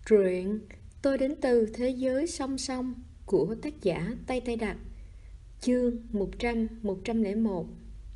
Truyện Tôi đến từ thế giới song song của tác giả Tây Tây Đặc. Chương 100-101.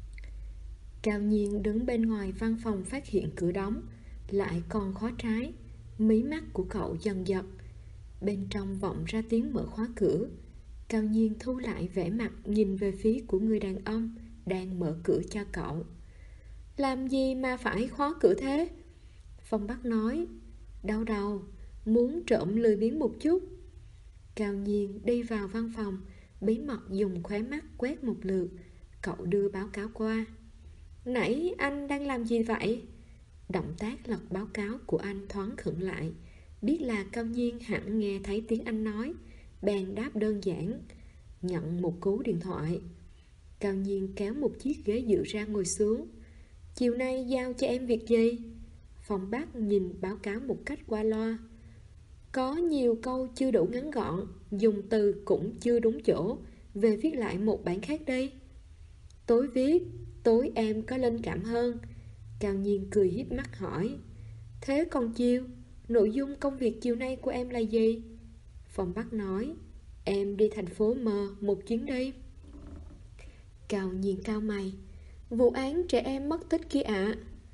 Cao Nhiên đứng bên ngoài văn phòng phát hiện cửa đóng, lại còn khóa trái. Mí mắt của cậu dần giật. Bên trong vọng ra tiếng mở khóa cửa. Cao Nhiên thu lại vẻ mặt, nhìn về phía của người đàn ông đang mở cửa cho cậu. Làm gì mà phải khóa cửa thế? Phong Bắc nói. Đau đầu, muốn trộm lười biếng một chút. Cao Nhiên đi vào văn phòng, bí mật dùng khóe mắt quét một lượt. Cậu đưa báo cáo qua. Nãy anh đang làm gì vậy? Động tác lật báo cáo của anh thoáng khựng lại. Biết là Cao Nhiên hẳn nghe thấy tiếng anh nói, bèn đáp đơn giản. Nhận một cú điện thoại. Cao Nhiên kéo một chiếc ghế dựa ra ngồi xuống. Chiều nay giao cho em việc gì? Phong Bắc nhìn báo cáo một cách qua loa. Có nhiều câu chưa đủ ngắn gọn, dùng từ cũng chưa đúng chỗ. Về viết lại một bản khác đi. Tối viết, tối em có linh cảm hơn. Cao Nhiên cười híp mắt hỏi. Thế còn chiều, nội dung công việc chiều nay của em là gì? Phong Bắc nói. Em đi thành phố M một chuyến đi. Cao Nhiên cau mày. Vụ án trẻ em mất tích kia ạ?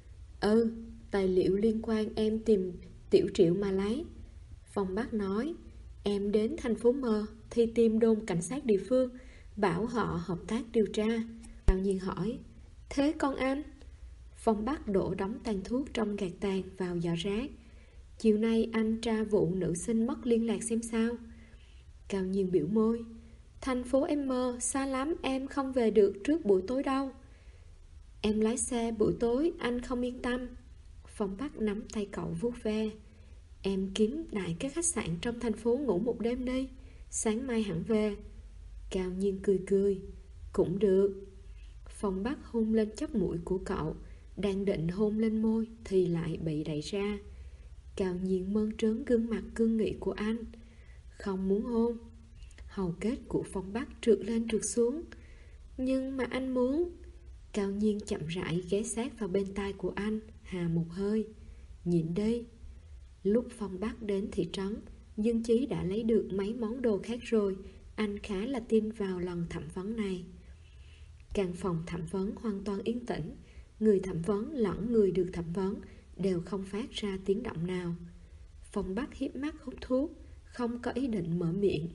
Tài liệu liên quan em tìm Tiểu Triệu mà lấy. Phong Bắc nói. Em đến thành phố M thì tìm đồn cảnh sát địa phương, bảo họ hợp tác điều tra. Cao Nhiên hỏi. Thế con anh? Phong Bắc đổ đống tàn thuốc trong gạt tàn vào giỏ rác. Chiều nay anh tra vụ nữ sinh mất liên lạc xem sao. Cao Nhiên biểu môi. Thành phố M xa lắm, em không về được trước buổi tối đâu. Em lái xe buổi tối, anh không yên tâm. Phong Bắc nắm tay cậu vuốt ve. Em kiếm đại các khách sạn trong thành phố ngủ một đêm đi, sáng mai hẳn về. Cao Nhiên cười cười. Cũng được. Phong Bắc hôn lên chóp mũi của cậu, đang định hôn lên môi thì lại bị đẩy ra. Cao Nhiên mơn trớn gương mặt cương nghị của anh. Không muốn hôn. Hầu kết của Phong Bắc trượt lên trượt xuống. Nhưng mà anh muốn. Cao Nhiên chậm rãi ghé sát vào bên tai của anh, hà một hơi. Nhịn đi. Lúc Phong Bắc đến thị trấn, Dương Chí đã lấy được mấy món đồ khác rồi. Anh khá là tin vào lần thẩm vấn này. Căn phòng thẩm vấn hoàn toàn yên tĩnh. Người thẩm vấn lẫn người được thẩm vấn đều không phát ra tiếng động nào. Phong Bắc híp mắt hút thuốc, không có ý định mở miệng.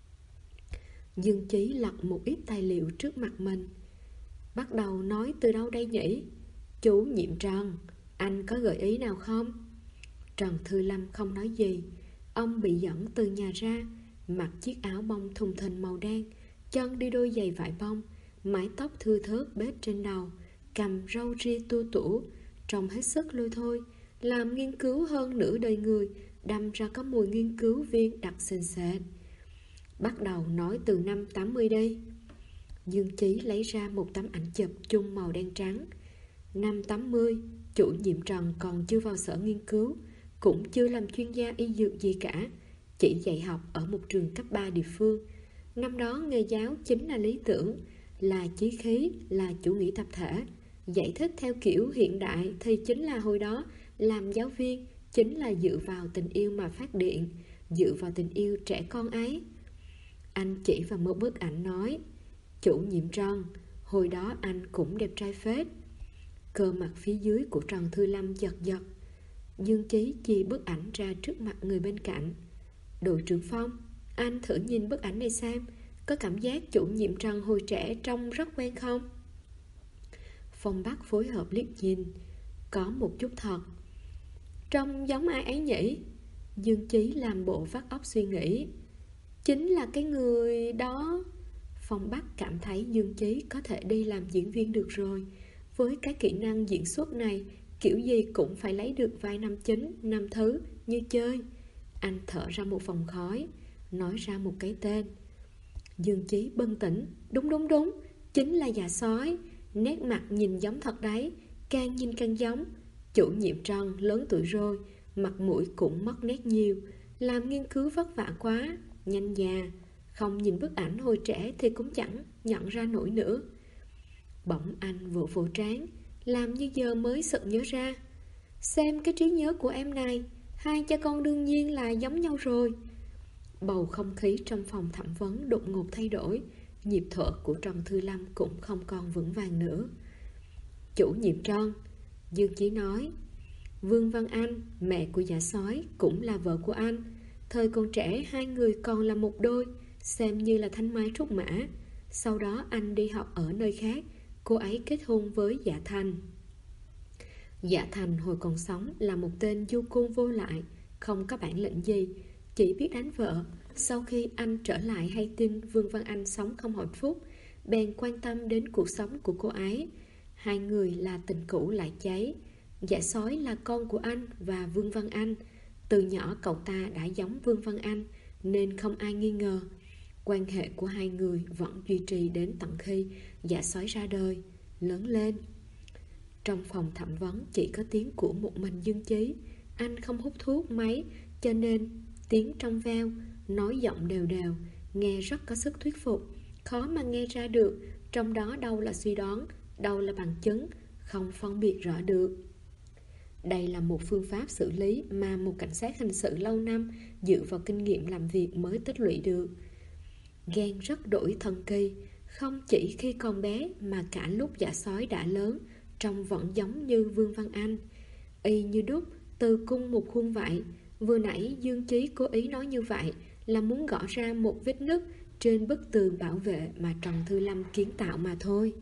Dương Chí lật một ít tài liệu trước mặt mình. Bắt đầu nói từ đâu đây nhỉ? Chú Nhiệm Trần, anh có gợi ý nào không? Trần Thư Lâm không nói gì. Ông bị dẫn từ nhà ra, mặc chiếc áo bông thùng thình màu đen, chân đi đôi giày vải bông, mái tóc thưa thớt bết trên đầu, cằm râu ria tua tủa, trông hết sức lôi thôi. Làm nghiên cứu hơn nửa đời người, đâm ra có mùi nghiên cứu viên đặc sền sệt. Bắt đầu nói từ năm 80 đi. Dương Chí lấy ra một tấm ảnh chụp chung màu đen trắng. Năm 80, chủ nhiệm Trần còn chưa vào sở nghiên cứu, cũng chưa làm chuyên gia y dược gì cả, chỉ dạy học ở một trường cấp 3 địa phương. Năm đó nghề giáo chính là lý tưởng, là chí khí, là chủ nghĩa tập thể. Giải thích theo kiểu hiện đại thì chính là hồi đó làm giáo viên chính là dựa vào tình yêu mà phát điện, dựa vào tình yêu trẻ con ấy. Anh chỉ vào một bức ảnh nói. Chủ nhiệm Trần, hồi đó anh cũng đẹp trai phết. Cơ mặt phía dưới của Trần Thư Lâm giật giật. Dương Chí chì bức ảnh ra trước mặt người bên cạnh. Đội trưởng Phong, anh thử nhìn bức ảnh này xem, có cảm giác chủ nhiệm Trần hồi trẻ trông rất quen không? Phong Bắc phối hợp liếc nhìn. Có một chút thật. Trông giống ai ấy nhỉ? Dương Chí làm bộ vắt óc suy nghĩ. Chính là cái người đó. Phong Bắc cảm thấy Dương Chí có thể đi làm diễn viên được rồi. Với cái kỹ năng diễn xuất này, kiểu gì cũng phải lấy được vài năm chính, năm thứ, như chơi. Anh thở ra một vòng khói, nói ra một cái tên. Dương Chí bừng tỉnh. Đúng, chính là già sói. Nét mặt nhìn giống thật đấy, càng nhìn càng giống. Chủ nhiệm Trần lớn tuổi rồi, mặt mũi cũng mất nét nhiều. Làm nghiên cứu vất vả quá, nhanh già. Không nhìn bức ảnh hồi trẻ thì cũng chẳng nhận ra nổi nữa. Bỗng anh vỗ vỗ trán, làm như giờ mới sực nhớ ra. Xem cái trí nhớ của em này, Hai cha con đương nhiên là giống nhau rồi. Bầu không khí trong phòng thẩm vấn đột ngột thay đổi. Nhịp thở của Trần Thư Lâm cũng không còn vững vàng nữa. Chủ nhiệm Trân, Dương Chí nói, Vương Văn Anh, mẹ của Dạ Sói, cũng là vợ của anh. Thời còn trẻ hai người còn là một đôi, xem như là thanh mai trúc mã. Sau đó anh đi học ở nơi khác, cô ấy kết hôn với Dạ Thành. Dạ Thành hồi còn sống là một tên du côn vô lại, không có bản lĩnh gì, chỉ biết đánh vợ. Sau khi anh trở lại hay tin Vương Văn Anh sống không hạnh phúc, bèn quan tâm đến cuộc sống của cô ấy. Hai người là tình cũ lại cháy. Dạ Sói là con của anh và Vương Văn Anh. Từ nhỏ cậu ta đã giống Vương Văn Anh, nên không ai nghi ngờ. Quan hệ của hai người vẫn duy trì đến tận khi Dạ Sói ra đời, lớn lên. Trong phòng thẩm vấn chỉ có tiếng của một mình Dương Chí. Anh không hút thuốc mấy, cho nên tiếng trong veo, nói giọng đều đều, nghe rất có sức thuyết phục. Khó mà nghe ra được trong đó đâu là suy đoán, đâu là bằng chứng, không phân biệt rõ được. Đây là một phương pháp xử lý mà một cảnh sát hình sự lâu năm dựa vào kinh nghiệm làm việc mới tích lũy được. Ghen rất đổi thần kỳ, không chỉ khi còn bé mà cả lúc Dạ Sói đã lớn, trông vẫn giống như Vương Văn Anh, y như đúc, từ cung một khuôn vậy. Vừa nãy Dương Chí cố ý nói như vậy là muốn gõ ra một vết nứt trên bức tường bảo vệ mà Trần Thư Lâm kiến tạo mà thôi.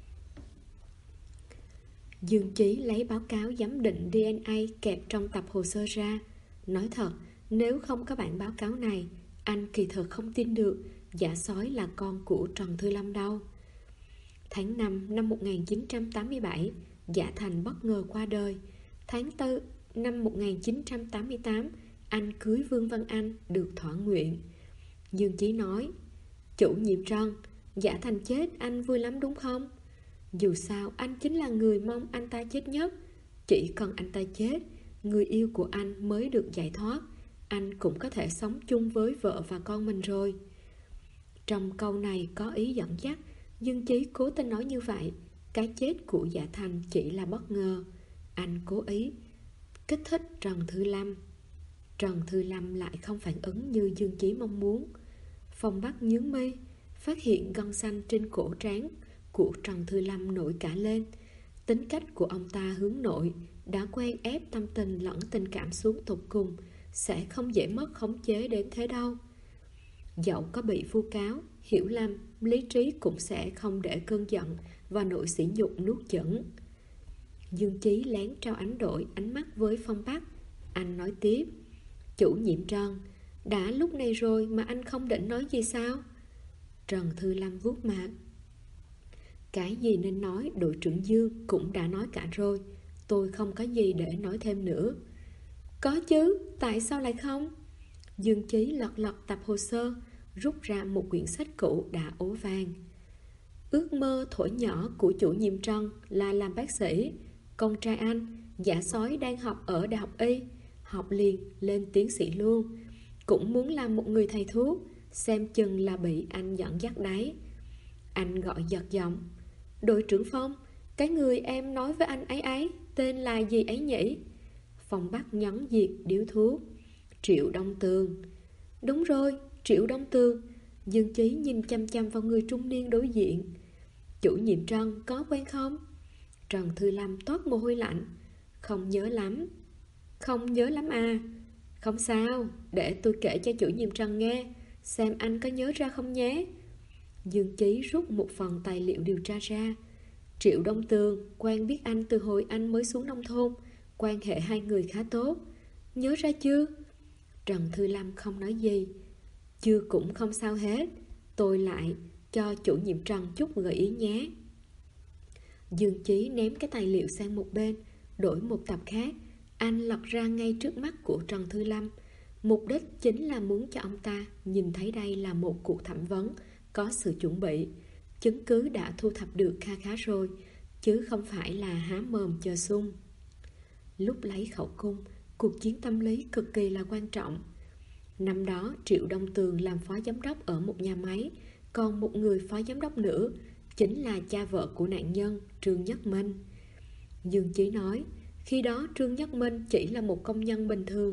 Dương Chí lấy báo cáo giám định DNA kẹp trong tập hồ sơ ra. Nói thật, nếu không có bản báo cáo này, anh kỳ thực không tin được Dạ Sói là con của Trần Thư Lâm đâu. Tháng 5 năm 1987, Dạ Thành bất ngờ qua đời. Tháng 4 năm 1988, anh cưới Vương Văn Anh được thỏa nguyện. Dương Chí nói, chủ nhiệm Trân, Dạ Thành chết anh vui lắm đúng không? Dù sao anh chính là người mong anh ta chết nhất. Chỉ cần anh ta chết, người yêu của anh mới được giải thoát. Anh cũng có thể sống chung với vợ và con mình rồi. Trong câu này có ý dẫn dắt. Dương Chí cố tình nói như vậy. Cái chết của Dạ Thành chỉ là bất ngờ. Anh cố ý kích thích Trần Thư Lâm. Trần Thư Lâm lại không phản ứng như Dương Chí mong muốn. Phong Bắc nhướng mi, phát hiện gân xanh trên cổ trán của Trần Thư Lâm nổi cả lên. Tính cách của ông ta hướng nội, đã quen ép tâm tình lẫn tình cảm xuống tột cùng, sẽ không dễ mất khống chế đến thế đâu. Dẫu có bị vu cáo, hiểu lầm, lý trí cũng sẽ không để cơn giận và nỗi sỉ nhục nuốt chửng. Dương Chí lén trao ánh mắt với Phong Bắc. Anh nói tiếp, chủ nhiệm Trần, đã lúc này rồi mà anh không định nói gì sao? Trần Thư Lâm vuốt mặt. Cái gì nên nói đội trưởng Dương cũng đã nói cả rồi. Tôi không có gì để nói thêm nữa. Có chứ, tại sao lại không? Dương Chí lật lật tập hồ sơ, rút ra một quyển sách cũ đã ố vàng. Ước mơ thổi nhỏ của chủ nhiệm Trần là làm bác sĩ. Con trai anh, Dạ Sói đang học ở Đại học Y, học liền lên tiến sĩ luôn. Cũng muốn làm một người thầy thuốc, xem chừng là bị anh dẫn dắt đấy. Anh gọi giật giọng, đội trưởng Phong, cái người em nói với anh ấy tên là gì ấy nhỉ? Phong Bắc nhấn diệt điếu thuốc. Triệu Đông Tường. Đúng rồi, Triệu Đông Tường. Dương Chí nhìn chăm chăm vào người trung niên đối diện. Chủ nhiệm Trần có quen không? Trần Thư Lâm toát mồ hôi lạnh. Không nhớ lắm. Không nhớ lắm à? Không sao, để tôi kể cho chủ nhiệm Trần nghe, xem anh có nhớ ra không nhé. Dương Chí rút một phần tài liệu điều tra ra. Triệu Đông Tường quen biết anh từ hồi anh mới xuống nông thôn, quan hệ hai người khá tốt. Nhớ ra chưa? Trần Thư Lâm không nói gì. Chưa cũng không sao hết. Tôi lại cho chủ nhiệm Trần chút gợi ý nhé. Dương Chí ném cái tài liệu sang một bên, đổi một tập khác. Anh lật ra ngay trước mắt của Trần Thư Lâm. Mục đích chính là muốn cho ông ta nhìn thấy đây là một cuộc thẩm vấn có sự chuẩn bị. Chứng cứ đã thu thập được kha khá rồi, chứ không phải là há mồm chờ sung. Lúc lấy khẩu cung, cuộc chiến tâm lý cực kỳ là quan trọng. Năm đó Triệu Đông Tường làm phó giám đốc ở một nhà máy, còn một người phó giám đốc nữa chính là cha vợ của nạn nhân Trương Nhất Minh. Dương Chí nói, khi đó Trương Nhất Minh chỉ là một công nhân bình thường,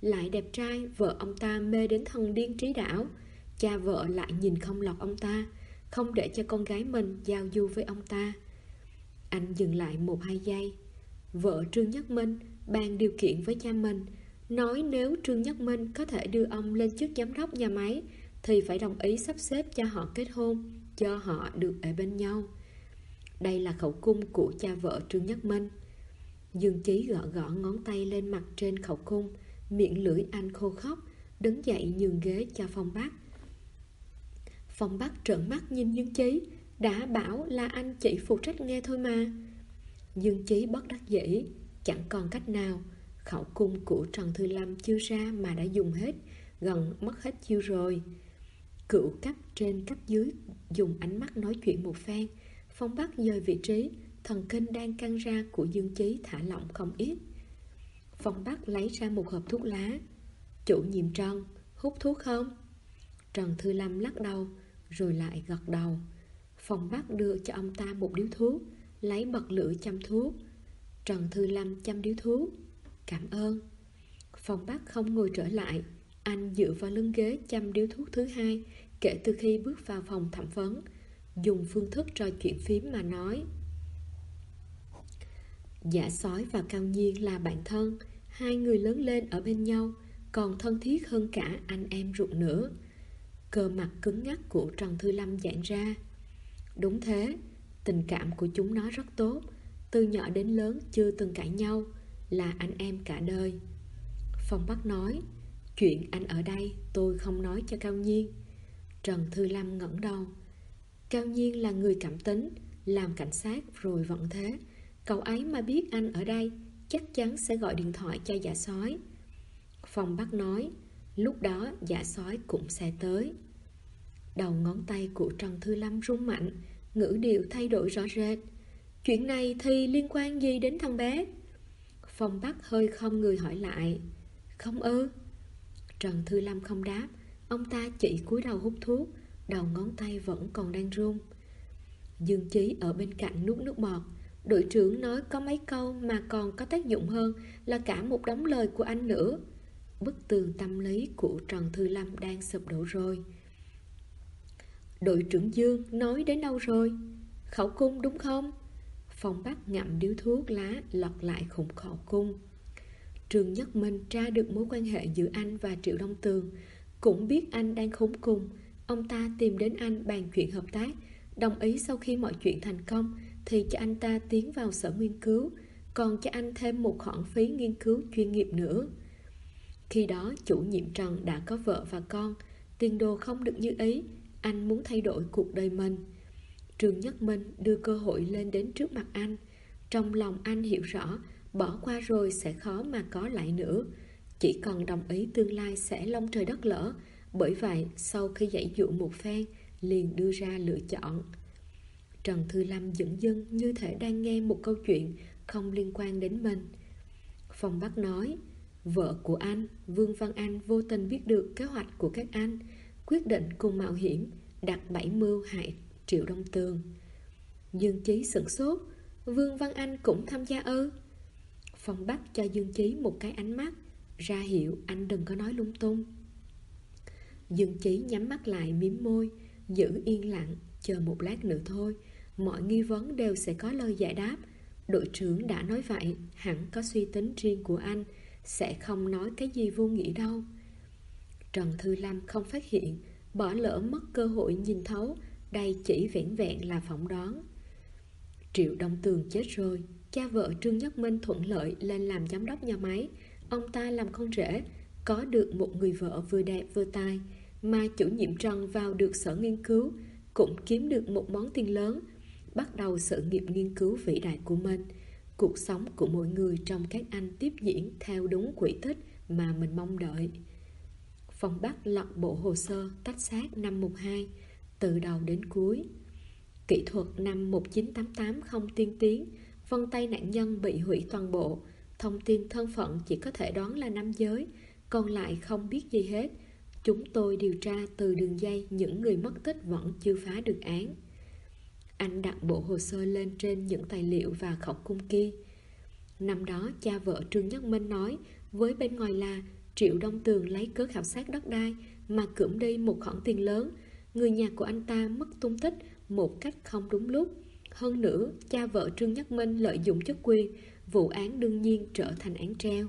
lại đẹp trai, vợ ông ta mê đến thần điên trí đảo. Cha vợ lại nhìn không lọt ông ta, không để cho con gái mình giao du với ông ta. Anh dừng lại 1-2 giây. Vợ Trương Nhất Minh bàn điều kiện với cha mình, nói nếu Trương Nhất Minh có thể đưa ông lên chức giám đốc nhà máy thì phải đồng ý sắp xếp cho họ kết hôn, cho họ được ở bên nhau. Đây là khẩu cung của cha vợ Trương Nhất Minh. Dương Chí gõ gõ ngón tay lên mặt trên khẩu cung, miệng lưỡi anh khô khóc, đứng dậy nhường ghế cho Phong Bắc. Phong Bắc trợn mắt nhìn Dương Chí, đã bảo là anh chỉ phụ trách nghe thôi mà. Dương Chí bất đắc dĩ, chẳng còn cách nào. Khẩu cung của Trần Thư Lâm chưa ra mà đã dùng hết, gần mất hết chiêu rồi. Cựu cấp trên cấp dưới dùng ánh mắt nói chuyện một phen. Phong Bắc dời vị trí, thần kinh đang căng ra của Dương Chí thả lỏng không ít. Phong Bắc lấy ra một hộp thuốc lá. Chủ nhiệm Trần, hút thuốc không? Trần Thư Lâm lắc đầu, rồi lại gật đầu. Phong Bắc đưa cho ông ta một điếu thuốc, lấy bật lửa châm thuốc. Trần Thư Lâm châm điếu thuốc. Cảm ơn. Phong Bắc không ngồi trở lại, anh dựa vào lưng ghế châm điếu thuốc thứ hai kể từ khi bước vào phòng thẩm vấn, dùng phương thức trò chuyện phím mà nói. Dạ Sói và Cao Nhiên là bạn thân, hai người lớn lên ở bên nhau, còn thân thiết hơn cả anh em ruột nữa. Cơ mặt cứng ngắc của Trần Thư Lâm giãn ra. Đúng thế, tình cảm của chúng nó rất tốt, từ nhỏ đến lớn chưa từng cãi nhau, là anh em cả đời. Phong Bắc nói, chuyện anh ở đây tôi không nói cho Cao Nhiên. Trần Thư Lâm ngẩng đầu. Cao Nhiên là người cảm tính, làm cảnh sát rồi vẫn thế. Cậu ấy mà biết anh ở đây chắc chắn sẽ gọi điện thoại cho Dạ Sói. Phong Bắc nói, lúc đó Dạ Sói cũng sẽ tới. Đầu ngón tay của Trần Thư Lâm rung mạnh, ngữ điệu thay đổi rõ rệt. Chuyện này thì liên quan gì đến thằng bé? Phong Bắc hơi không người hỏi lại. Không ư? Trần Thư Lâm không đáp. Ông ta chỉ cúi đầu hút thuốc, đầu ngón tay vẫn còn đang run. Dương Chí ở bên cạnh nuốt nước bọt. Đội trưởng nói có mấy câu mà còn có tác dụng hơn là cả một đống lời của anh nữa. Bức tường tâm lý của Trần Thư Lâm đang sụp đổ rồi. Đội trưởng Dương nói đến đâu rồi? Khẩu cung đúng không? Phong Bắc ngậm điếu thuốc lá lọt lại khủng khẩu cung. Trương Nhất Minh tra được mối quan hệ giữa anh và Triệu Đông Tường, cũng biết anh đang khốn cùng. Ông ta tìm đến anh bàn chuyện hợp tác, đồng ý sau khi mọi chuyện thành công thì cho anh ta tiến vào sở nghiên cứu, còn cho anh thêm một khoản phí nghiên cứu chuyên nghiệp nữa. Khi đó chủ nhiệm Trần đã có vợ và con, tiền đồ không được như ý, anh muốn thay đổi cuộc đời mình. Trương Nhất Minh đưa cơ hội lên đến trước mặt anh. Trong lòng anh hiểu rõ, bỏ qua rồi sẽ khó mà có lại nữa. Chỉ còn đồng ý tương lai sẽ long trời đất lỡ. Bởi vậy sau khi giãy dụ một phen, liền đưa ra lựa chọn. Trần Thư Lâm dửng dưng như thể đang nghe một câu chuyện không liên quan đến mình. Phong Bắc nói, vợ của anh, Vương Văn Anh vô tình biết được kế hoạch của các anh, quyết định cùng mạo hiểm, đặt bẫy mưu hại Triệu Đông Tường. Dương Chí sửng sốt, Vương Văn Anh cũng tham gia ư? Phong Bắc cho Dương Chí một cái ánh mắt, ra hiệu anh đừng có nói lung tung. Dương Chí nhắm mắt lại mím môi, giữ yên lặng, chờ một lát nữa thôi, mọi nghi vấn đều sẽ có lời giải đáp. Đội trưởng đã nói vậy, hẳn có suy tính riêng của anh, sẽ không nói cái gì vô nghĩa đâu. Trần Thư Lâm không phát hiện, bỏ lỡ mất cơ hội nhìn thấu, đây chỉ vẻn vẹn là phỏng đoán. Triệu Đông Tường chết rồi, cha vợ Trương Nhất Minh thuận lợi lên làm giám đốc nhà máy. Ông ta làm con rể, có được một người vợ vừa đẹp vừa tài, mà chủ nhiệm Trần vào được sở nghiên cứu, cũng kiếm được một món tiền lớn, bắt đầu sự nghiệp nghiên cứu vĩ đại của mình. Cuộc sống của mỗi người trong các anh tiếp diễn theo đúng quỹ tích mà mình mong đợi. Phong Bắc lật bộ hồ sơ tách xác năm 12, từ đầu đến cuối. Kỹ thuật năm 1988 không tiên tiến, vân tay nạn nhân bị hủy toàn bộ, thông tin thân phận chỉ có thể đoán là nam giới, còn lại không biết gì hết. Chúng tôi điều tra từ đường dây những người mất tích vẫn chưa phá được án. Anh đặt bộ hồ sơ lên trên những tài liệu và khẩu cung kia. Năm đó cha vợ Trương Nhất Minh nói với bên ngoài là Triệu Đông Tường lấy cớ khảo sát đất đai mà cưỡng đi một khoản tiền lớn. Người nhà của anh ta mất tung tích một cách không đúng lúc. Hơn nữa, cha vợ Trương Nhất Minh lợi dụng chức quyền, vụ án đương nhiên trở thành án treo.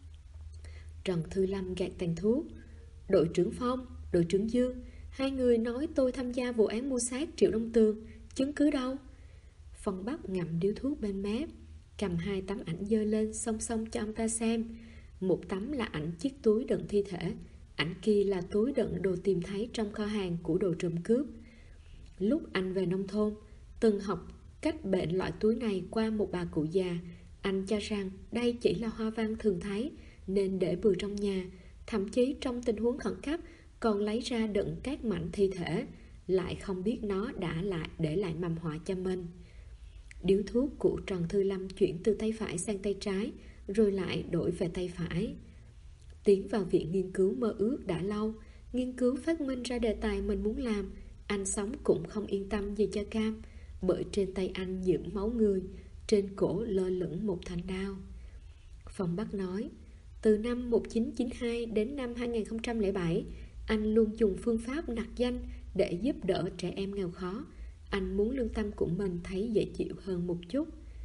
Trần Thư Lâm gạt tàn thuốc. Đội trưởng Phong, đội trưởng Dương, hai người nói tôi tham gia vụ án mưu sát Triệu Đông Tường, chứng cứ đâu? Phong Bắc ngậm điếu thuốc bên mép, cầm hai tấm ảnh dơ lên song song cho ông ta xem. Một tấm là ảnh chiếc túi đựng thi thể, ảnh kia là túi đựng đồ tìm thấy trong kho hàng của đồ trộm cướp. Lúc anh về nông thôn, từng học cách bệnh loại túi này qua một bà cụ già. Anh cho rằng đây chỉ là hoa văn thường thấy nên để bừa trong nhà, thậm chí trong tình huống khẩn cấp còn lấy ra đựng các mảnh thi thể, lại không biết nó đã để lại mầm họa cho mình. Điếu thuốc của Trần Thư Lâm chuyển từ tay phải sang tay trái, rồi lại đổi về tay phải. Tiến vào viện nghiên cứu mơ ước đã lâu, nghiên cứu phát minh ra đề tài mình muốn làm. Anh sống cũng không yên tâm gì cho cam, bởi trên tay anh nhiễm máu người, trên cổ lơ lửng một thanh đao. Phong Bắc nói, từ năm 1992 đến năm 2007, anh luôn dùng phương pháp nặc danh để giúp đỡ trẻ em nghèo khó. Anh muốn lương tâm của mình thấy dễ chịu hơn một chút.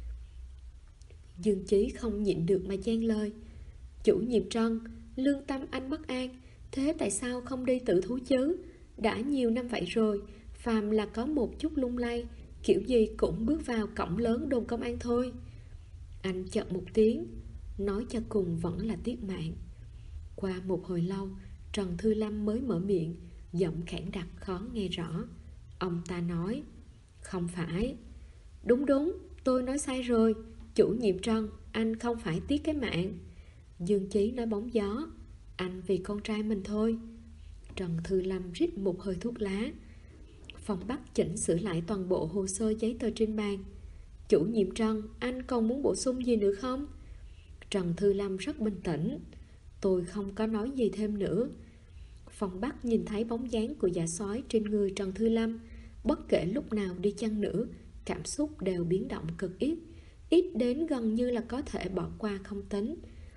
Dương Chí không nhịn được mà chen lời, chủ nhiệm Trần, lương tâm anh bất an, thế tại sao không đi tự thú chứ? Đã nhiều năm vậy rồi, phàm là có một chút lung lay, kiểu gì cũng bước vào cổng lớn đồn công an thôi. Anh chợt một tiếng, nói cho cùng vẫn là tiếc mạng. Qua một hồi lâu, Trần Thư Lâm mới mở miệng, giọng khản đặc khó nghe rõ. Ông ta nói, không phải. Đúng, tôi nói sai rồi, chủ nhiệm Trần, anh không phải tiếc cái mạng. Dương Chí nói bóng gió, anh vì con trai mình thôi. Trần Thư Lâm rít một hơi thuốc lá. Phong Bắc chỉnh sửa lại toàn bộ hồ sơ giấy tờ trên bàn. Chủ nhiệm Trần, anh còn muốn bổ sung gì nữa không? Trần Thư Lâm rất bình tĩnh, tôi không có nói gì thêm nữa. Phong Bắc nhìn thấy bóng dáng của dạ sói trên người Trần Thư Lâm. Bất kể lúc nào đi chăng nữa, cảm xúc đều biến động cực ít, ít đến gần như là có thể bỏ qua không tính.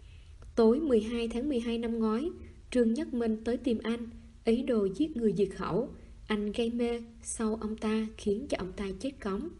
Tối 12 tháng 12 năm ngoái, Trương Nhất Minh tới tìm anh, ý đồ giết người diệt khẩu. Anh gây mê sau ông ta khiến cho ông ta chết cóng.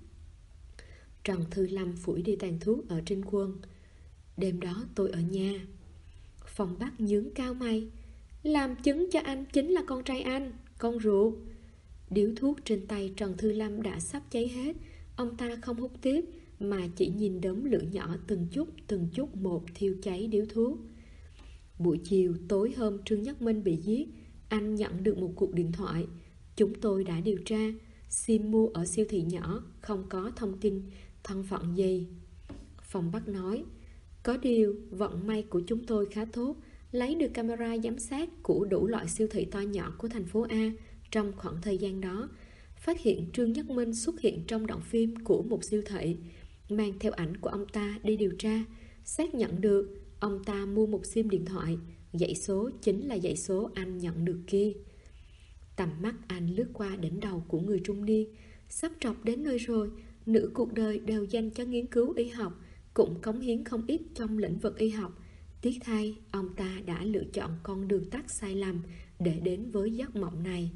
Trần Thư Lâm phủi đi tàn thuốc ở trên quân. Đêm đó tôi ở nhà. Phong Bắc nhướng cao mày, làm chứng cho anh chính là con trai anh, con ruột. Điếu thuốc trên tay Trần Thư Lâm đã sắp cháy hết. Ông ta không hút tiếp, mà chỉ nhìn đốm lửa nhỏ từng chút một thiêu cháy điếu thuốc. Buổi chiều tối hôm Trương Nhất Minh bị giết, anh nhận được một cuộc điện thoại. Chúng tôi đã điều tra, sim mua ở siêu thị nhỏ, không có thông tin thân phận gì. Phong Bắc nói, có điều vận may của chúng tôi khá tốt, lấy được camera giám sát của đủ loại siêu thị to nhỏ của thành phố A. Trong khoảng thời gian đó, phát hiện Trương Nhất Minh xuất hiện trong đoạn phim của một siêu thị, mang theo ảnh của ông ta đi điều tra, xác nhận được ông ta mua một sim điện thoại, dãy số chính là dãy số anh nhận được kia. Tầm mắt anh lướt qua đỉnh đầu của người trung niên, sắp trọc đến nơi rồi, nửa cuộc đời đều dành cho nghiên cứu y học, cũng cống hiến không ít trong lĩnh vực y học. Tiếc thay, ông ta đã lựa chọn con đường tắt sai lầm để đến với giấc mộng này.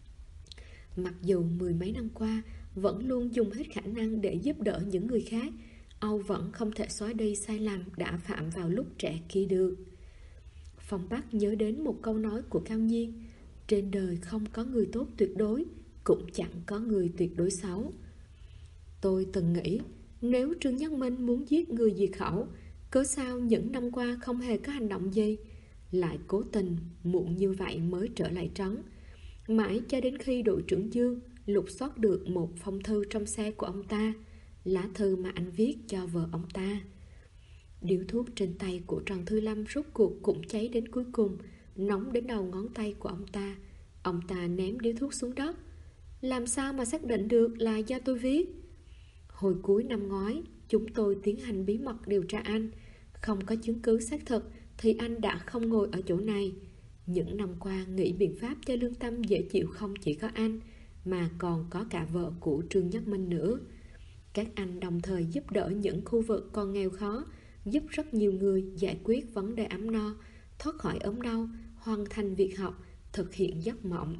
Mặc dù mười mấy năm qua vẫn luôn dùng hết khả năng để giúp đỡ những người khác, Âu vẫn không thể xóa đi sai lầm đã phạm vào lúc trẻ kia được. Phong Bắc nhớ đến một câu nói của Cao Nhiên, trên đời không có người tốt tuyệt đối, cũng chẳng có người tuyệt đối xấu. Tôi từng nghĩ, nếu Trương Nhất Minh muốn giết người diệt khẩu, cớ sao những năm qua không hề có hành động gì, lại cố tình muộn như vậy mới trở lại trấn. Mãi cho đến khi đội trưởng Dương lục soát được một phong thư trong xe của ông ta, lá thư mà anh viết cho vợ ông ta. Điếu thuốc trên tay của Trần Thư Lâm rốt cuộc cũng cháy đến cuối cùng, nóng đến đầu ngón tay của ông ta. Ông ta ném điếu thuốc xuống đất. Làm sao mà xác định được là do tôi viết? Hồi cuối năm ngoái, chúng tôi tiến hành bí mật điều tra anh. Không có chứng cứ xác thực thì anh đã không ngồi ở chỗ này. Những năm qua nghĩ biện pháp cho lương tâm dễ chịu không chỉ có anh, mà còn có cả vợ của Trương Nhất Minh nữa. Các anh đồng thời giúp đỡ những khu vực còn nghèo khó, giúp rất nhiều người giải quyết vấn đề ấm no, thoát khỏi ốm đau, hoàn thành việc học, thực hiện giấc mộng.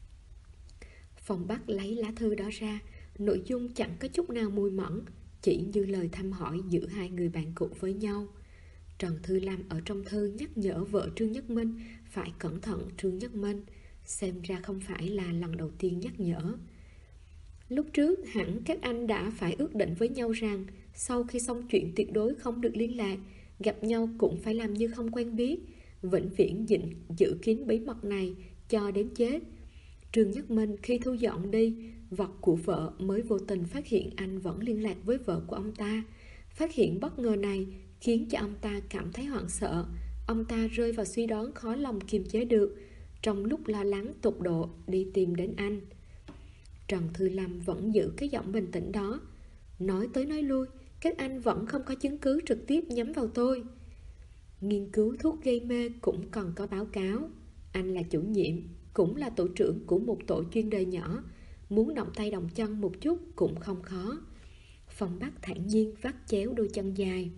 Phong Bắc lấy lá thư đó ra, nội dung chẳng có chút nào mùi mẫn, chỉ như lời thăm hỏi giữa hai người bạn cũ với nhau. Trần Thư Lâm ở trong thư nhắc nhở vợ Trương Nhất Minh phải cẩn thận Trương Nhất Minh, xem ra không phải là lần đầu tiên nhắc nhở. Lúc trước hẳn các anh đã phải ước định với nhau rằng sau khi xong chuyện tuyệt đối không được liên lạc, gặp nhau cũng phải làm như không quen biết, vĩnh viễn giữ kín bí mật này cho đến chết. Trương Nhất Minh khi thu dọn đi vật của vợ mới vô tình phát hiện anh vẫn liên lạc với vợ của ông ta. Phát hiện bất ngờ này khiến cho ông ta cảm thấy hoảng sợ. Ông ta rơi vào suy đoán khó lòng kiềm chế được, trong lúc lo lắng tột độ đi tìm đến anh. Trần Thư Lâm vẫn giữ cái giọng bình tĩnh đó. Nói tới nói lui, các anh vẫn không có chứng cứ trực tiếp nhắm vào tôi. Nghiên cứu thuốc gây mê cũng còn có báo cáo. Anh là chủ nhiệm, cũng là tổ trưởng của một tổ chuyên đề nhỏ, muốn động tay động chân một chút cũng không khó. Phong Bắc thản nhiên vắt chéo đôi chân dài.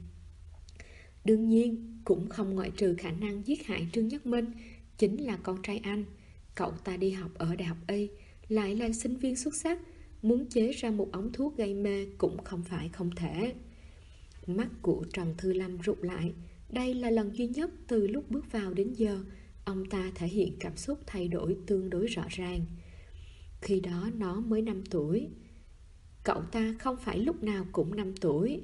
Đương nhiên cũng không ngoại trừ khả năng giết hại Trương Nhất Minh chính là con trai anh. Cậu ta đi học ở Đại học Y, lại là sinh viên xuất sắc, muốn chế ra một ống thuốc gây mê cũng không phải không thể. Mắt của Trần Thư Lâm rụt lại. Đây là lần duy nhất từ lúc bước vào đến giờ ông ta thể hiện cảm xúc thay đổi tương đối rõ ràng. Khi đó nó mới 5 tuổi. Cậu ta không phải lúc nào cũng 5 tuổi.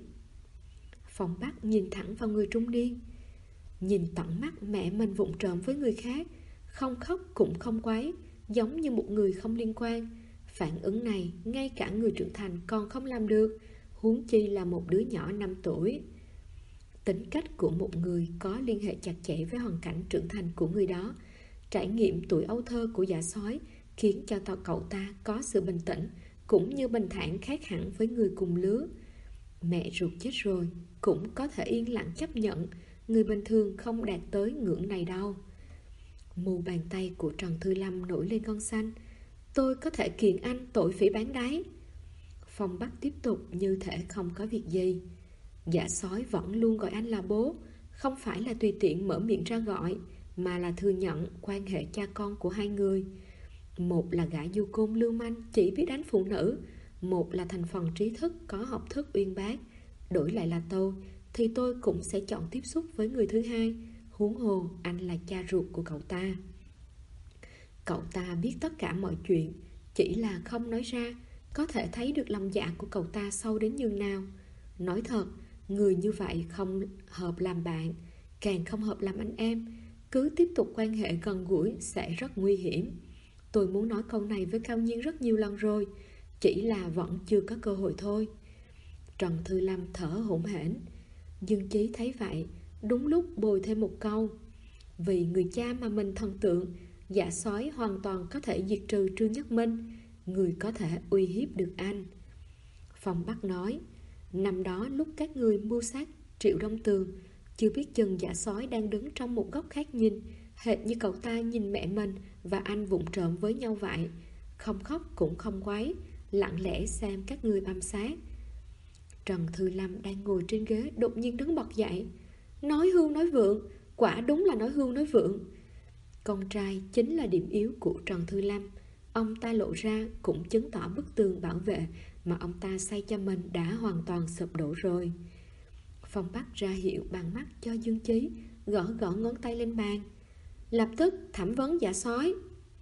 Phong Bắc nhìn thẳng vào người trung niên, nhìn tận mắt mẹ mình vụng trộm với người khác, không khóc cũng không quấy, giống như một người không liên quan. Phản ứng này ngay cả người trưởng thành còn không làm được, huống chi là một đứa nhỏ 5 tuổi. Tính cách của một người có liên hệ chặt chẽ với hoàn cảnh trưởng thành của người đó. Trải nghiệm tuổi ấu thơ của Dạ Sói khiến cho cậu ta có sự bình tĩnh cũng như bình thản khác hẳn với người cùng lứa. Mẹ ruột chết rồi cũng có thể yên lặng chấp nhận, người bình thường không đạt tới ngưỡng này đâu. Mu bàn tay của Trần Thư Lâm nổi lên gân xanh. Tôi có thể kiện anh tội phỉ báng đấy. Phong Bắc tiếp tục như thể không có việc gì. Dạ Sói vẫn luôn gọi anh là bố, không phải là tùy tiện mở miệng ra gọi, mà là thừa nhận quan hệ cha con của hai người. Một là gã du côn lưu manh chỉ biết đánh phụ nữ, một là thành phần trí thức có học thức uyên bác. Đổi lại là tôi thì tôi cũng sẽ chọn tiếp xúc với người thứ hai, huống hồ anh là cha ruột của cậu ta. Cậu ta biết tất cả mọi chuyện, chỉ là không nói ra. Có thể thấy được lòng dạ của cậu ta sâu đến nhường nào. Nói thật, người như vậy không hợp làm bạn, càng không hợp làm anh em. Cứ tiếp tục quan hệ gần gũi sẽ rất nguy hiểm. Tôi muốn nói câu này với Cao Nhiên rất nhiều lần rồi, chỉ là vẫn chưa có cơ hội thôi. Trần Thư Lâm thở hổn hển. Dương Chí thấy vậy, đúng lúc bồi thêm một câu. Vì người cha mà mình thần tượng, Dạ Sói hoàn toàn có thể diệt trừ Trương Nhất Minh, người có thể uy hiếp được anh. Phong Bắc nói, năm đó lúc các người mưu sát Triệu Đông Tường, chưa biết chừng Dạ Sói đang đứng trong một góc khác nhìn, hệt như cậu ta nhìn mẹ mình và anh vụng trộm với nhau vậy, không khóc cũng không quấy, lặng lẽ xem các người ám sát. Trần Thư Lâm đang ngồi trên ghế đột nhiên đứng bật dậy. Nói hưu nói vượng, quả đúng là nói hưu nói vượng. Con trai chính là điểm yếu của Trần Thư Lâm. Ông ta lộ ra cũng chứng tỏ bức tường bảo vệ mà ông ta xây cho mình đã hoàn toàn sụp đổ rồi. Phong Bắc ra hiệu bằng mắt cho Dương Chí, gõ gõ ngón tay lên bàn. Lập tức thẩm vấn Dạ Sói.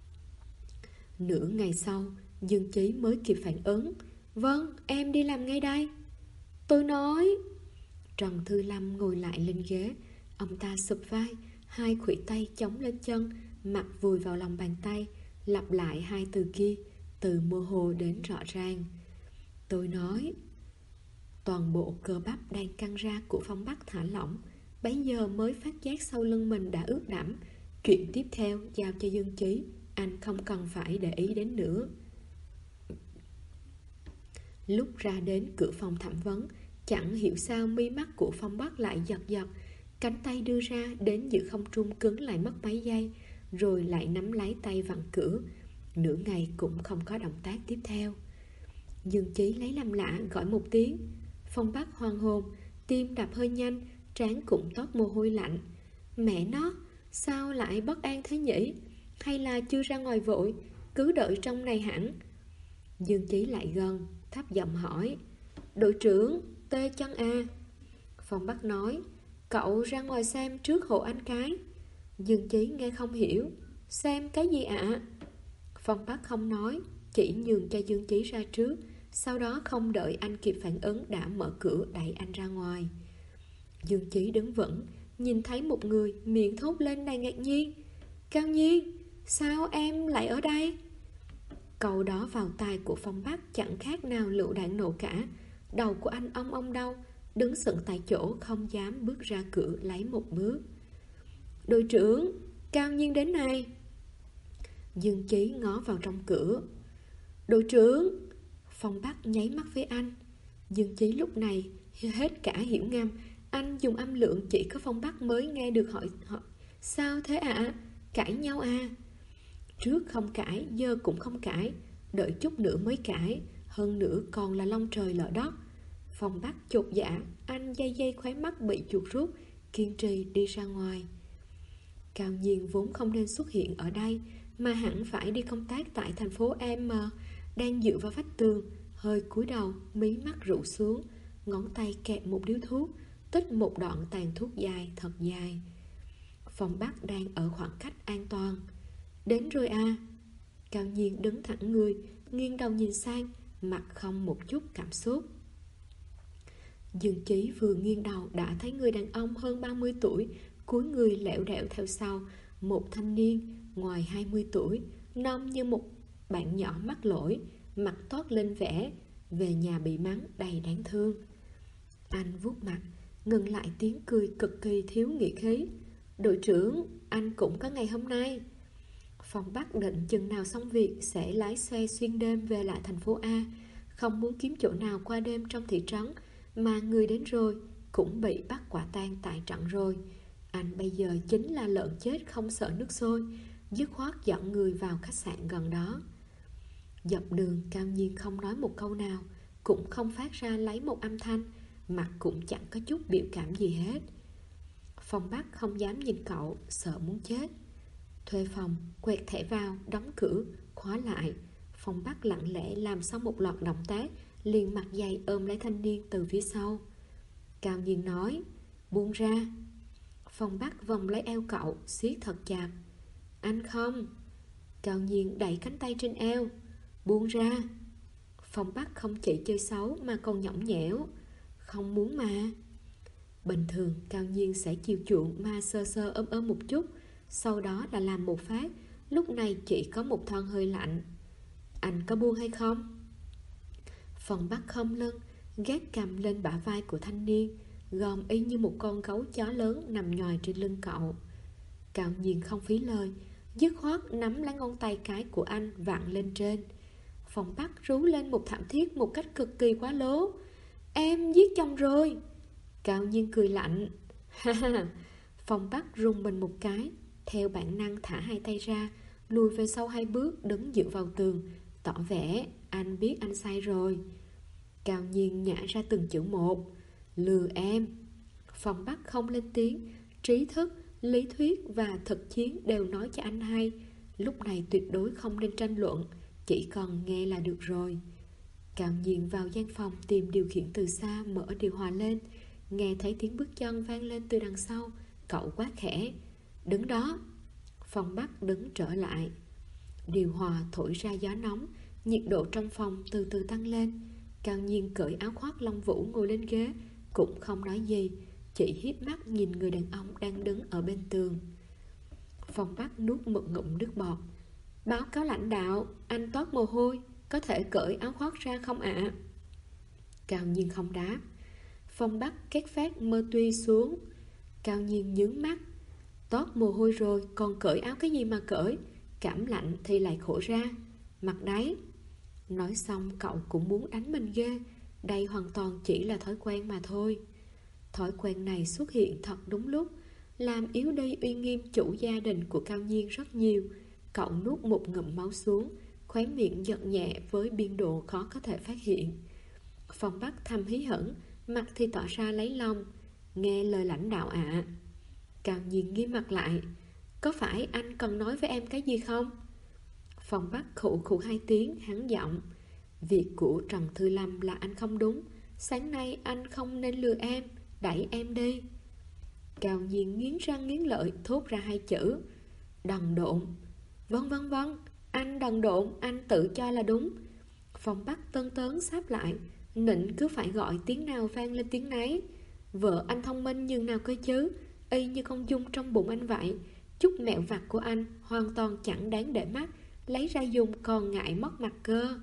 Nửa ngày sau, Dương Chí mới kịp phản ứng. Vâng, em đi làm ngay đây. Tôi nói. Trần Thư Lâm ngồi lại lên ghế. Ông ta sụp vai, hai khuỷu tay chống lên chân, mặt vùi vào lòng bàn tay, lặp lại hai từ kia, từ mơ hồ đến rõ ràng. Tôi nói. Toàn bộ cơ bắp đang căng ra của Phong Bắc thả lỏng, bấy giờ mới phát giác sau lưng mình đã ướt đẫm. Chuyện tiếp theo giao cho Dương Chí, anh không cần phải để ý đến nữa. Lúc ra đến cửa phòng thẩm vấn, chẳng hiểu sao mi mắt của Phong Bắc lại giật giật, cánh tay đưa ra đến giữa không trung cứng lại mất mấy giây, rồi lại nắm lấy tay vặn cửa. Nửa ngày cũng không có động tác tiếp theo. Dương Chí lấy làm lạ gọi một tiếng. Phong Bắc hoang hồn, tim đập hơi nhanh, trán cũng toát mồ hôi lạnh. Mẹ nó, Sao lại bất an thế nhỉ? Hay là chưa ra ngoài vội, cứ đợi trong này hẳn? Dương Chí lại gần, thấp giọng hỏi. Đội trưởng, tê chân à? Phong Bắc nói, cậu ra ngoài xem trước hộ anh cái. Dương Chí nghe không hiểu. Xem cái gì ạ? Phong Bắc không nói, chỉ nhường cho Dương Chí ra trước. Sau đó không đợi anh kịp phản ứng đã mở cửa đẩy anh ra ngoài. Dương Chí đứng vững, nhìn thấy một người, miệng thốt lên đầy ngạc nhiên. Cao Nhiên, sao em lại ở đây? Câu đó vào tai của Phong Bắc chẳng khác nào lựu đạn nổ cả. Đầu của anh ong đau, đứng sững tại chỗ không dám bước ra cửa lấy một bước. Đội trưởng, Cao Nhiên đến này. Dương Chí ngó vào trong cửa. Đội trưởng! Phong Bắc nháy mắt với anh. Dương Chí lúc này hết cả hiểu ngầm. Anh dùng âm lượng chỉ có Phong Bắc mới nghe được hỏi sao thế ạ? Cãi nhau à? Trước không cãi, giờ cũng không cãi, đợi chút nữa mới cãi, hơn nữa còn là long trời lở đất. Phong Bắc chột dạ, anh dây khóe mắt bị chuột rút, kiên trì đi ra ngoài. Cao Nhiên vốn không nên xuất hiện ở đây, mà hẳn phải đi công tác tại thành phố M. Đang dựa vào vách tường, hơi cúi đầu, mí mắt rũ xuống, ngón tay kẹp một điếu thuốc, tích một đoạn tàn thuốc dài thật dài. Phong Bắc đang ở khoảng cách an toàn. Đến rồi à? Cao Nhiên đứng thẳng người, nghiêng đầu nhìn sang, mặt không một chút cảm xúc. Dương Chí vừa nghiêng đầu đã thấy người đàn ông hơn 30 tuổi, cúi người lẹo đẹo theo sau, một thanh niên ngoài 20 tuổi, non như một bạn nhỏ mắc lỗi, mặt toát lên vẻ về nhà bị mắng đầy đáng thương. Anh vuốt mặt, ngừng lại tiếng cười cực kỳ thiếu nghĩa khí. Đội trưởng, anh cũng có ngày hôm nay. Phong Bắc định chừng nào xong việc sẽ lái xe xuyên đêm về lại thành phố A, không muốn kiếm chỗ nào qua đêm trong thị trấn, mà người đến rồi cũng bị bắt quả tang tại trận rồi. Anh bây giờ chính là lợn chết không sợ nước sôi, dứt khoát dẫn người vào khách sạn gần đó. Dọc đường Cao Nhiên không nói một câu nào, cũng không phát ra lấy một âm thanh, mặt cũng chẳng có chút biểu cảm gì hết. Phong Bắc không dám nhìn cậu, sợ muốn chết. Thuê phòng, quẹt thẻ vào, đóng cửa, khóa lại. Phong Bắc lặng lẽ làm xong một loạt động tác, liền mặt dày ôm lấy thanh niên từ phía sau. Cao Nhiên nói, buông ra. Phong Bắc vòng lấy eo cậu, siết thật chặt. Anh không. Cao Nhiên đẩy cánh tay trên eo. Buông ra. Phong Bắc không chỉ chơi xấu mà còn nhõng nhẽo. Không muốn mà. Bình thường Cao Nhiên sẽ chiều chuộng mà sơ sơ ôm một chút, sau đó là làm một phát. Lúc này chỉ có một thân hơi lạnh. Anh có buông hay không? Phong Bắc không lưng, gác cầm lên bả vai của thanh niên, gom y như một con gấu chó lớn nằm nhòi trên lưng cậu. Cao Nhiên không phí lời, dứt khoát nắm lấy ngón tay cái của anh vặn lên trên. Phong Bắc rú lên một thảm thiết một cách cực kỳ quá lố. Em giết chồng rồi. Cao Nhiên cười lạnh. Ha ha. Phong Bắc rung mình một cái, theo bản năng thả hai tay ra, lùi về sau 2 bước, đứng dựa vào tường, tỏ vẻ anh biết anh sai rồi. Cao Nhiên nhả ra từng chữ một. Lừa em. Phong Bắc không lên tiếng. Trí thức, lý thuyết và thực chiến đều nói cho anh hay, lúc này tuyệt đối không nên tranh luận, chỉ cần nghe là được rồi. Cao Nhiên vào gian phòng tìm điều khiển từ xa, mở điều hòa lên. Nghe thấy tiếng bước chân vang lên từ đằng sau, cậu quát khẽ, đứng đó. Phong Bắc đứng trở lại. Điều hòa thổi ra gió nóng, nhiệt độ trong phòng từ từ tăng lên. Cao Nhiên cởi áo khoác lông vũ ngồi lên ghế, cũng không nói gì, chỉ híp mắt nhìn người đàn ông đang đứng ở bên tường. Phong Bắc nuốt một ngụm nước bọt. Báo cáo lãnh đạo, anh toát mồ hôi, có thể cởi áo khoác ra không ạ? Cao Nhiên không đáp. Phong Bắc két phát mơ tuy xuống. Cao Nhiên nhướng mắt. Toát mồ hôi rồi còn cởi áo cái gì mà cởi, cảm lạnh thì lại khổ ra. Mặt đấy. Nói xong cậu cũng muốn đánh mình ghê. Đây hoàn toàn chỉ là thói quen mà thôi. Thói quen này xuất hiện thật đúng lúc, làm yếu đi uy nghiêm chủ gia đình của Cao Nhiên rất nhiều. Cậu nuốt một ngụm máu xuống, khóe miệng giật nhẹ với biên độ khó có thể phát hiện. Phong Bắc thầm hí hửng, mặt thì tỏ ra lấy lòng. Nghe lời lãnh đạo ạ. Cao Nhiên nghiêm mặt lại. Có phải anh cần nói với em cái gì không? Phong Bắc khụ khụ 2 tiếng, hắn giọng. Việc của Trần Thư Lâm là anh không đúng. Sáng nay anh không nên lừa em, đẩy em đi. Cao Nhiên nghiến răng nghiến lợi thốt ra 2 chữ: đần độn. Vâng, anh đần độn, anh tự cho là đúng. Phong Bắc tơn tớn sáp lại, nịnh cứ phải gọi tiếng nào vang lên tiếng nấy. Vợ anh thông minh nhường nào cơ chứ, y như con dung trong bụng anh vậy. Chút mẹo vặt của anh hoàn toàn chẳng đáng để mắt, lấy ra dùng còn ngại mất mặt cơ.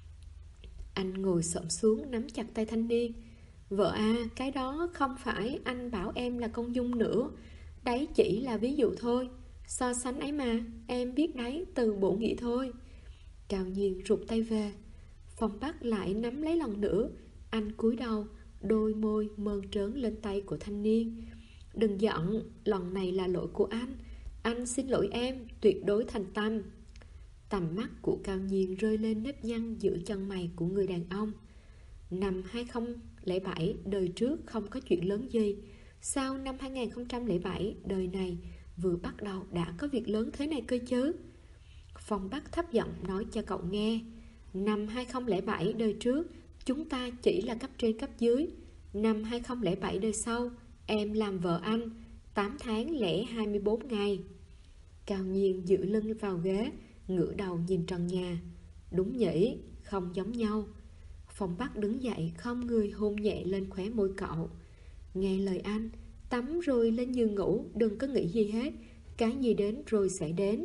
Anh ngồi xổm xuống nắm chặt tay thanh niên. Vợ à, cái đó không phải anh bảo em là con dung nữa. Đấy chỉ là ví dụ thôi. So sánh ấy mà, em biết đấy, từ bộ nghĩa thôi. Cao Nhiên rụt tay về. Phong Bắc lại nắm lấy lần nữa. Anh cúi đầu, đôi môi mơn trớn lên tay của thanh niên. Đừng giận, lần này là lỗi của anh. Anh xin lỗi em, tuyệt đối thành tâm. Tầm mắt của Cao Nhiên rơi lên nếp nhăn giữa chân mày của người đàn ông. Năm 2007, đời trước không có chuyện lớn gì. Sao năm 2007, đời này vừa bắt đầu đã có việc lớn thế này cơ chứ? Phong Bắc thấp giọng nói cho cậu nghe. Năm 2007 đời trước, chúng ta chỉ là cấp trên cấp dưới. Năm 2007 đời sau, em làm vợ anh 8 tháng lẻ 24 ngày. Cao Nhiên dựa lưng vào ghế, ngửa đầu nhìn trần nhà. Đúng nhỉ, không giống nhau. Phong Bắc đứng dậy khom người hôn nhẹ lên khóe môi cậu. Nghe lời anh, tắm rồi lên giường ngủ, đừng có nghĩ gì hết. Cái gì đến rồi sẽ đến.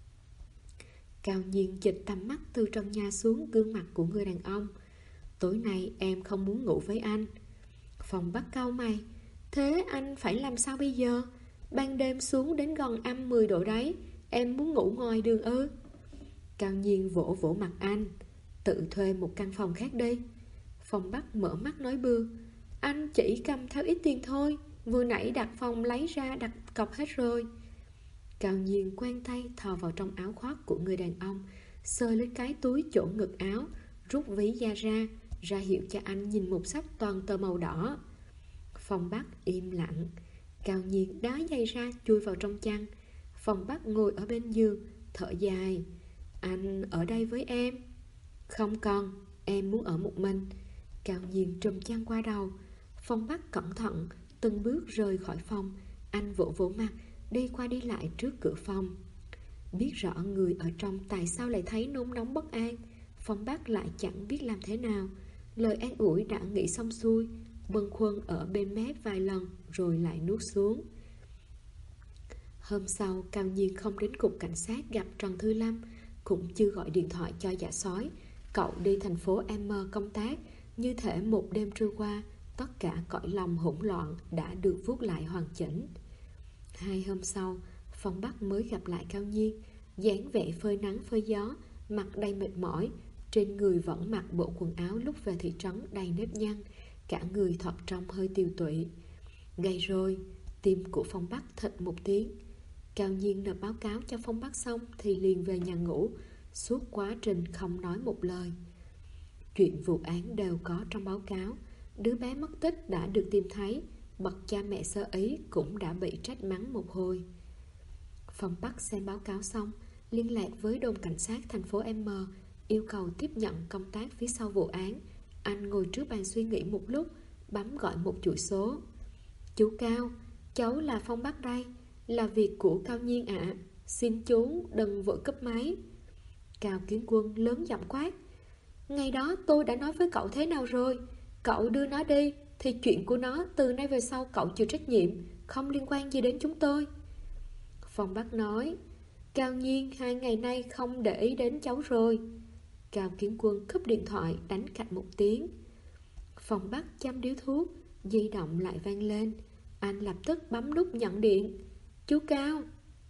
Cao Nhiên dịch tầm mắt từ trần nhà xuống gương mặt của người đàn ông. Tối nay em không muốn ngủ với anh. Phong Bắc cau mày. Thế anh phải làm sao bây giờ? Ban đêm xuống đến gần âm 10 độ đấy. Em muốn ngủ ngoài đường ư? Cao Nhiên vỗ vỗ mặt anh. Tự thuê một căn phòng khác đi. Phong Bắc mở mắt nói bừa. Anh chỉ cầm theo ít tiền thôi. Vừa nãy đặt phòng lấy ra đặt cọc hết rồi. Cao Nhiên quen tay thò vào trong áo khoác của người đàn ông, sờ lên cái túi chỗ ngực áo, rút ví da ra hiệu cho anh nhìn một sách toàn tờ màu đỏ. Phong Bắc im lặng. Cao Nhiên đá giày ra chui vào trong chăn. Phong Bắc ngồi ở bên giường, thở dài. Anh ở đây với em. Không cần, em muốn ở một mình. Cao Nhiên trùm chăn qua đầu. Phong Bắc cẩn thận từng bước rời khỏi phòng. Anh vỗ vỗ mặt, đi qua đi lại trước cửa phòng. Biết rõ người ở trong tại sao lại thấy nôn nóng bất an, Phong Bắc lại chẳng biết làm thế nào. Lời an ủi đã nghĩ xong xuôi, bâng khuâng ở bên mép vài lần rồi lại nuốt xuống. Hôm sau, Cao Nhiên không đến cục cảnh sát gặp Trần Thư Lâm, cũng chưa gọi điện thoại cho Dạ Sói. Cậu đi thành phố M công tác. Như thể một đêm trôi qua, tất cả cõi lòng hỗn loạn đã được vuốt lại hoàn chỉnh. 2 hôm sau, Phong Bắc mới gặp lại Cao Nhiên. Dáng vẻ phơi nắng phơi gió, mặt đầy mệt mỏi. Trên người vẫn mặc bộ quần áo lúc về thị trấn đầy nếp nhăn, cả người thật trông hơi tiều tụy. Gầy rồi, tim của Phong Bắc thịch một tiếng. Cao Nhiên nộp báo cáo cho Phong Bắc xong thì liền về nhà ngủ. Suốt quá trình không nói một lời. Chuyện vụ án đều có trong báo cáo. Đứa bé mất tích đã được tìm thấy, bậc cha mẹ sơ ý cũng đã bị trách mắng một hồi. Phong Bắc xem báo cáo xong, liên lạc với đồn cảnh sát thành phố M, yêu cầu tiếp nhận công tác phía sau vụ án. Anh ngồi trước bàn suy nghĩ một lúc, bấm gọi một chuỗi số. Chú Cao, cháu là Phong Bắc đây, là việc của Cao Nhiên ạ. Xin chú đừng vội cúp máy. Cao Kiến Quân lớn giọng quát. Ngày đó tôi đã nói với cậu thế nào rồi? Cậu đưa nó đi thì chuyện của nó từ nay về sau cậu chịu trách nhiệm, không liên quan gì đến chúng tôi. Phong Bắc nói. Cao Nhiên 2 ngày nay không để ý đến cháu rồi. Cao Kiến Quân cúp điện thoại, đánh cạch một tiếng. Phong Bắc chăm điếu thuốc, di động lại vang lên. Anh lập tức bấm nút nhận điện. Chú Cao.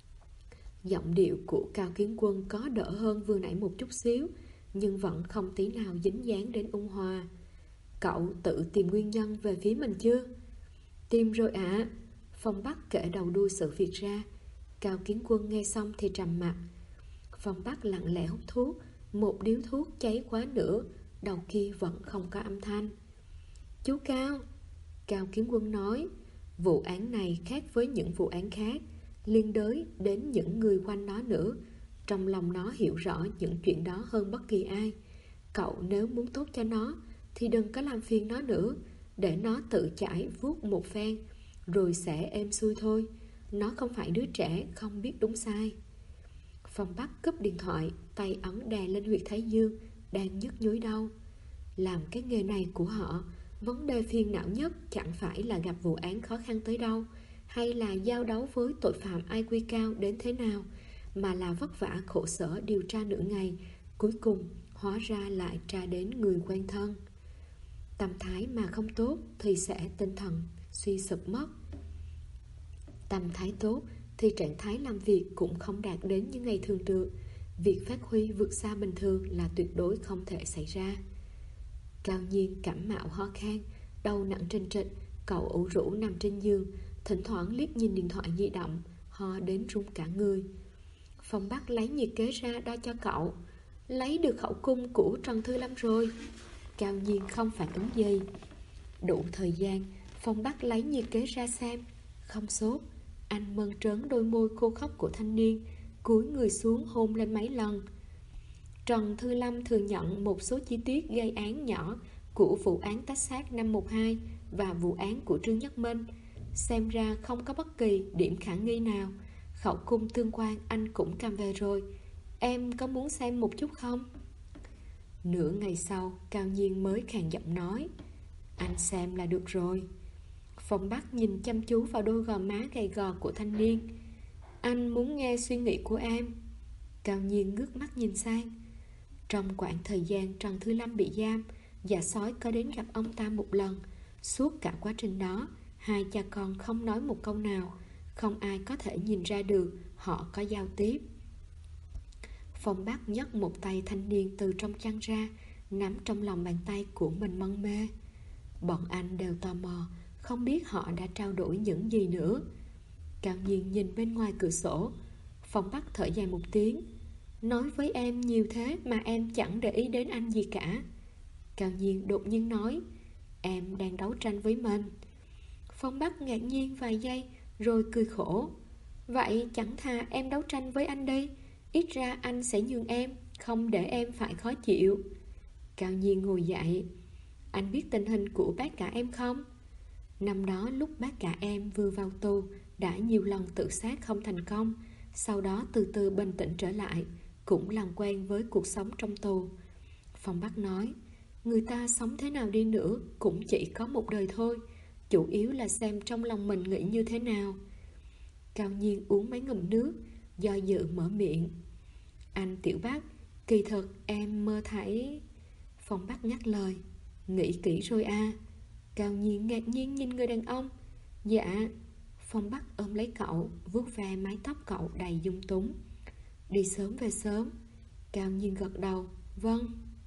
Giọng điệu của Cao Kiến Quân có đỡ hơn vừa nãy một chút xíu, nhưng vẫn không tí nào dính dáng đến ôn hòa. Cậu tự tìm nguyên nhân về phía mình chưa? Tìm rồi ạ. Phong Bắc kể đầu đuôi sự việc ra. Cao Kiến Quân nghe xong thì trầm mặt. Phong Bắc lặng lẽ hút thuốc. Một điếu thuốc cháy quá nữa, đầu kia vẫn không có âm thanh. Chú Cao. Cao Kiến Quân nói. Vụ án này khác với những vụ án khác. liên đới đến những người quanh nó nữa. Trong lòng nó hiểu rõ những chuyện đó hơn bất kỳ ai. Cậu nếu muốn tốt cho nó thì đừng có làm phiền nó nữa, để nó tự chải vuốt một phen rồi sẽ êm xuôi thôi. Nó không phải đứa trẻ không biết đúng sai. Phong Bắc cúp điện thoại, tay ấn đè lên huyệt thái dương đang nhức nhối đau. Làm cái nghề này của họ, vấn đề phiền não nhất chẳng phải là gặp vụ án khó khăn tới đâu, hay là giao đấu với tội phạm IQ cao đến thế nào, mà là vất vả khổ sở điều tra nửa ngày, cuối cùng hóa ra lại tra đến người quen thân. Tâm thái mà không tốt thì sẽ tinh thần suy sụp mất. Tâm thái tốt thì trạng thái làm việc cũng không đạt đến như ngày thường được. Việc phát huy vượt xa bình thường là tuyệt đối không thể xảy ra. Cao Nhiên cảm mạo ho khan, đầu nặng trinh trịch. Cậu ủ rũ nằm trên giường, thỉnh thoảng liếc nhìn điện thoại di động, ho đến run cả người. Phong Bắc lấy nhiệt kế ra đo cho cậu. Lấy được khẩu cung của Trần Thư Lâm rồi. Cao Nhiên không phản ứng gì. Đủ thời gian, Phong Bắc lấy nhiệt kế ra xem. Không sốt. Anh mơn trớn đôi môi khô khốc của thanh niên, cúi người xuống hôn lên mấy lần. Trần Thư Lâm thừa nhận một số chi tiết gây án nhỏ của vụ án tách xác năm 12 và vụ án của Trương Nhất Minh. Xem ra không có bất kỳ điểm khả nghi nào. Khẩu cung tương quan anh cũng cầm về rồi. Em có muốn xem một chút không? Nửa ngày sau, Cao Nhiên mới khàn giọng nói, anh xem là được rồi. Phong Bắc nhìn chăm chú vào đôi gò má gầy gò của thanh niên. Anh muốn nghe suy nghĩ của em. Cao Nhiên ngước mắt nhìn sang. Trong quãng thời gian Trần Thư Lâm bị giam, Dạ Sói có đến gặp ông ta một lần. Suốt cả quá trình đó, hai cha con không nói một câu nào. Không ai có thể nhìn ra được họ có giao tiếp. Phong Bắc nhấc một tay thanh niên từ trong chăn ra, nắm trong lòng bàn tay của mình mân mê. Bọn anh đều tò mò, không biết họ đã trao đổi những gì nữa. Cao Nhiên nhìn bên ngoài cửa sổ. Phong Bắc thở dài một tiếng. Nói với em nhiều thế mà em chẳng để ý đến anh gì cả. Cao Nhiên đột nhiên nói, em đang đấu tranh với mình. Phong Bắc ngạc nhiên vài giây rồi cười khổ. Vậy chẳng thà em đấu tranh với anh đi, ít ra anh sẽ nhường em, không để em phải khó chịu. Cao Nhiên ngồi dậy. Anh biết tình hình của bác cả em không? Năm đó lúc bác cả em vừa vào tù, đã nhiều lần tự sát không thành công, sau đó từ từ bình tĩnh trở lại, cũng làm quen với cuộc sống trong tù. Phong Bắc nói, người ta sống thế nào đi nữa cũng chỉ có một đời thôi, chủ yếu là xem trong lòng mình nghĩ như thế nào. Cao Nhiên uống mấy ngụm nước, do dự mở miệng. Anh Tiểu Bắc, kỳ thực em mơ thấy... Phong Bắc nhắc lời. Nghĩ kỹ rồi à? Cao Nhiên ngạc nhiên nhìn người đàn ông. Dạ. Phong Bắc ôm lấy cậu, vuốt ve mái tóc cậu đầy dung túng. Đi sớm về sớm. Cao Nhiên gật đầu. Vâng.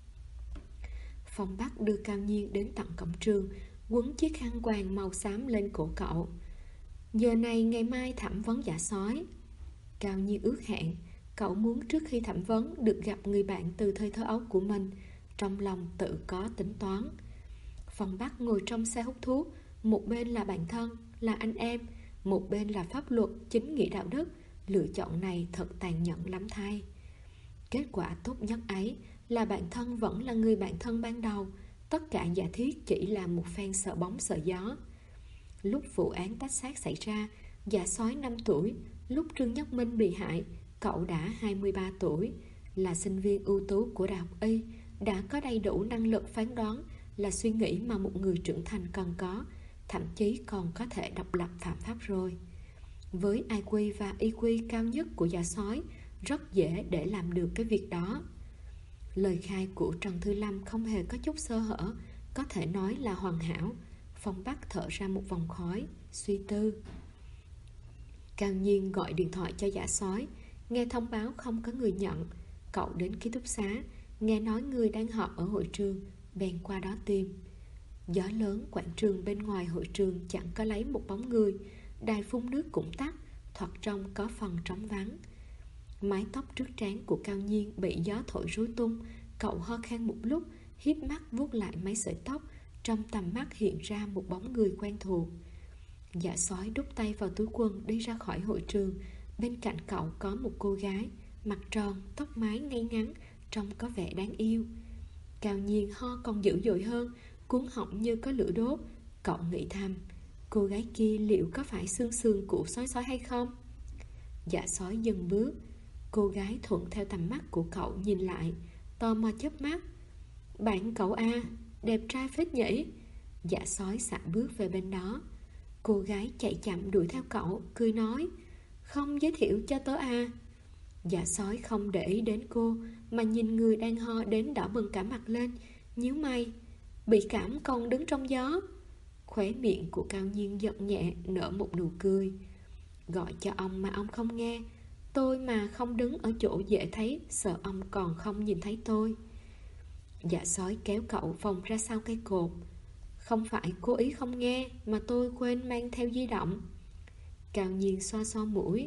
Phong Bắc đưa Cao Nhiên đến tận cổng trường, quấn chiếc khăn quàng màu xám lên cổ cậu. Giờ này ngày mai thẩm vấn Dạ Sói. Cao Nhiên ước hẹn, cậu muốn trước khi thẩm vấn được gặp người bạn từ thời thơ ấu của mình, trong lòng tự có tính toán. Phong Bắc ngồi trong xe hút thuốc, một bên là bạn thân, là anh em, một bên là pháp luật, chính nghĩa đạo đức. Lựa chọn này thật tàn nhẫn lắm thay. Kết quả tốt nhất ấy là bạn thân vẫn là người bạn thân ban đầu. Tất cả giả thiết chỉ là một phen sợ bóng sợ gió. Lúc vụ án tách xác xảy ra, Dạ Sói 5 tuổi. Lúc Trương Nhất Minh bị hại, cậu đã 23 tuổi. Là sinh viên ưu tú của Đại học Y, đã có đầy đủ năng lực phán đoán, là suy nghĩ mà một người trưởng thành cần có, thậm chí còn có thể độc lập phạm pháp rồi. Với IQ và EQ cao nhất của Dạ Sói, rất dễ để làm được cái việc đó. Lời khai của Trần Thư Lâm không hề có chút sơ hở, có thể nói là hoàn hảo. Phong Bắc thở ra một vòng khói, suy tư. Cao Nhiên gọi điện thoại cho Dạ Sói, nghe thông báo không có người nhận. Cậu đến ký túc xá, nghe nói người đang họp ở hội trường, bèn qua đó tìm. Gió lớn, quảng trường bên ngoài hội trường chẳng có lấy một bóng người. Đài phun nước cũng tắt, thoạt trông có phần trống vắng. Mái tóc trước trán của Cao Nhiên bị gió thổi rối tung. Cậu ho khan một lúc, híp mắt vuốt lại mấy sợi tóc. Trong tầm mắt hiện ra một bóng người quen thuộc. Dạ sói đút tay vào túi quần đi ra khỏi hội trường. Bên cạnh cậu có một cô gái, mặt tròn, tóc mái ngay ngắn, trông có vẻ đáng yêu. Cao Nhiên ho còn dữ dội hơn, cuống họng như có lửa đốt. Cậu nghĩ thầm, cô gái kia liệu có phải xương sườn của sói sói hay không? Dạ sói dừng bước. Cô gái thuận theo tầm mắt của cậu nhìn lại, tò mò chớp mắt. Bạn cậu à, đẹp trai phết nhỉ? Dạ sói xạ bước về bên đó. Cô gái chạy chậm đuổi theo cậu, cười nói, không giới thiệu cho tớ à? Dạ sói không để ý đến cô, mà nhìn người đang ho đến đỏ bừng cả mặt lên, nhíu mày. Bị cảm còn đứng trong gió. Khóe miệng của Cao Nhiên giật nhẹ, nở một nụ cười. Gọi cho ông mà ông không nghe. Tôi mà không đứng ở chỗ dễ thấy, sợ ông còn không nhìn thấy tôi. Dạ sói kéo cậu vòng ra sau cây cột. Không phải cố ý không nghe, mà tôi quên mang theo di động. Cao Nhiên xoa xoa mũi.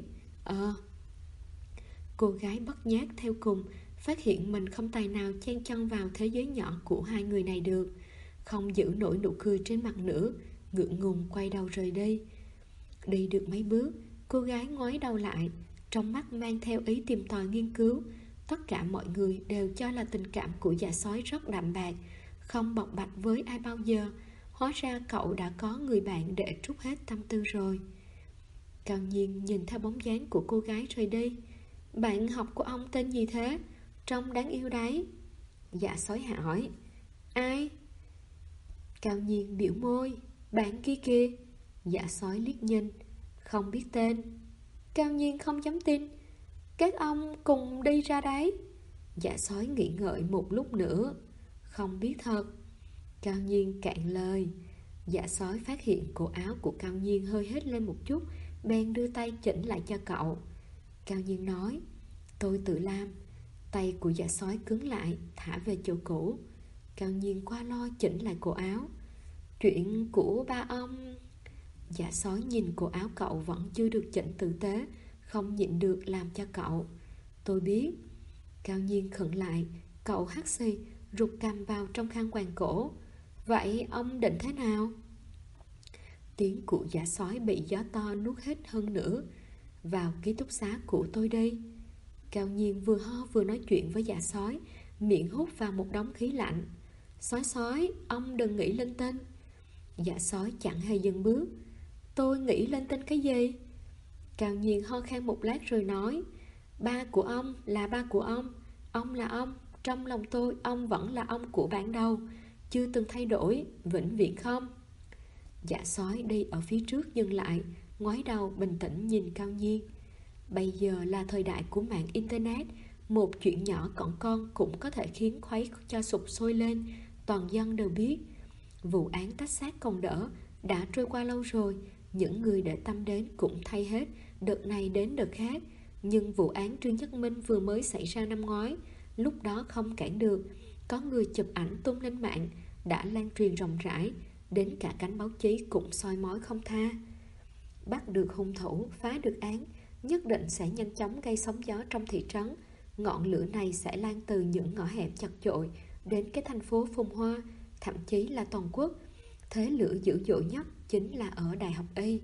Cô gái bất nhát theo cùng, phát hiện mình không tài nào chen chân vào thế giới nhỏ của hai người này được. Không giữ nổi nụ cười trên mặt nữa, ngượng ngùng quay đầu rời đi. Đi được mấy bước, cô gái ngoái đầu lại, trong mắt mang theo ý tìm tòi nghiên cứu. Tất cả mọi người đều cho là tình cảm của dạ sói rất đạm bạc, không bộc bạch với ai bao giờ. Hóa ra cậu đã có người bạn để trút hết tâm tư rồi. Cao Nhiên nhìn theo bóng dáng của cô gái rời đi. Bạn học của ông tên gì thế? Trông đáng yêu đấy. Dạ sói hỏi. Ai? Cao Nhiên biểu môi. Bạn kia kìa. Dạ sói liếc nhìn. Không biết tên. Cao Nhiên không dám tin. Các ông cùng đi ra đấy? Dạ sói nghĩ ngợi một lúc nữa. Không biết thật. Cao Nhiên cạn lời. Dạ sói phát hiện cổ áo của Cao Nhiên hơi hết lên một chút, bèn đưa tay chỉnh lại cho cậu. Cao Nhiên nói, tôi tự làm. Tay của dạ sói cứng lại, thả về chỗ cũ. Cao Nhiên qua lo chỉnh lại cổ áo. Chuyện của ba ông. Dạ sói nhìn cổ áo cậu vẫn chưa được chỉnh tử tế, không nhịn được làm cho cậu. Tôi biết. Cao Nhiên khựng lại, cậu hắt xì, rụt cằm vào trong khăn quàng cổ. Vậy ông định thế nào? Tiếng của dạ sói bị gió to nuốt hết hơn nữa. Vào ký túc xá của tôi đi. Cao Nhiên vừa ho vừa nói chuyện với dạ sói, miệng hút vào một đống khí lạnh. Sói sói, ông đừng nghĩ linh tinh. Dạ sói chẳng hề dừng bước. Tôi nghĩ linh tinh cái gì? Cao Nhiên ho khan một lát rồi nói, ba của ông là ba của ông là ông. Trong lòng tôi, ông vẫn là ông của bản đầu, chưa từng thay đổi, vĩnh viễn không? Dạ sói đi ở phía trước dừng lại, ngoái đầu bình tĩnh nhìn Cao Nhiên. Bây giờ là thời đại của mạng internet, một chuyện nhỏ cỏn con cũng có thể khiến khuấy cho sục sôi lên, toàn dân đều biết. Vụ án tách xác còn đỡ, đã trôi qua lâu rồi, những người để tâm đến cũng thay hết, đợt này đến đợt khác. Nhưng vụ án Trương Nhất Minh vừa mới xảy ra năm ngoái, lúc đó không cản được, có người chụp ảnh tung lên mạng, đã lan truyền rộng rãi, đến cả cánh báo chí cũng soi mói không tha. Bắt được hung thủ, phá được án, nhất định sẽ nhanh chóng gây sóng gió trong thị trấn. Ngọn lửa này sẽ lan từ những ngõ hẻm chật chội đến cái thành phố phồn hoa, thậm chí là toàn quốc. Thế lửa dữ dội nhất chính là ở Đại học Y.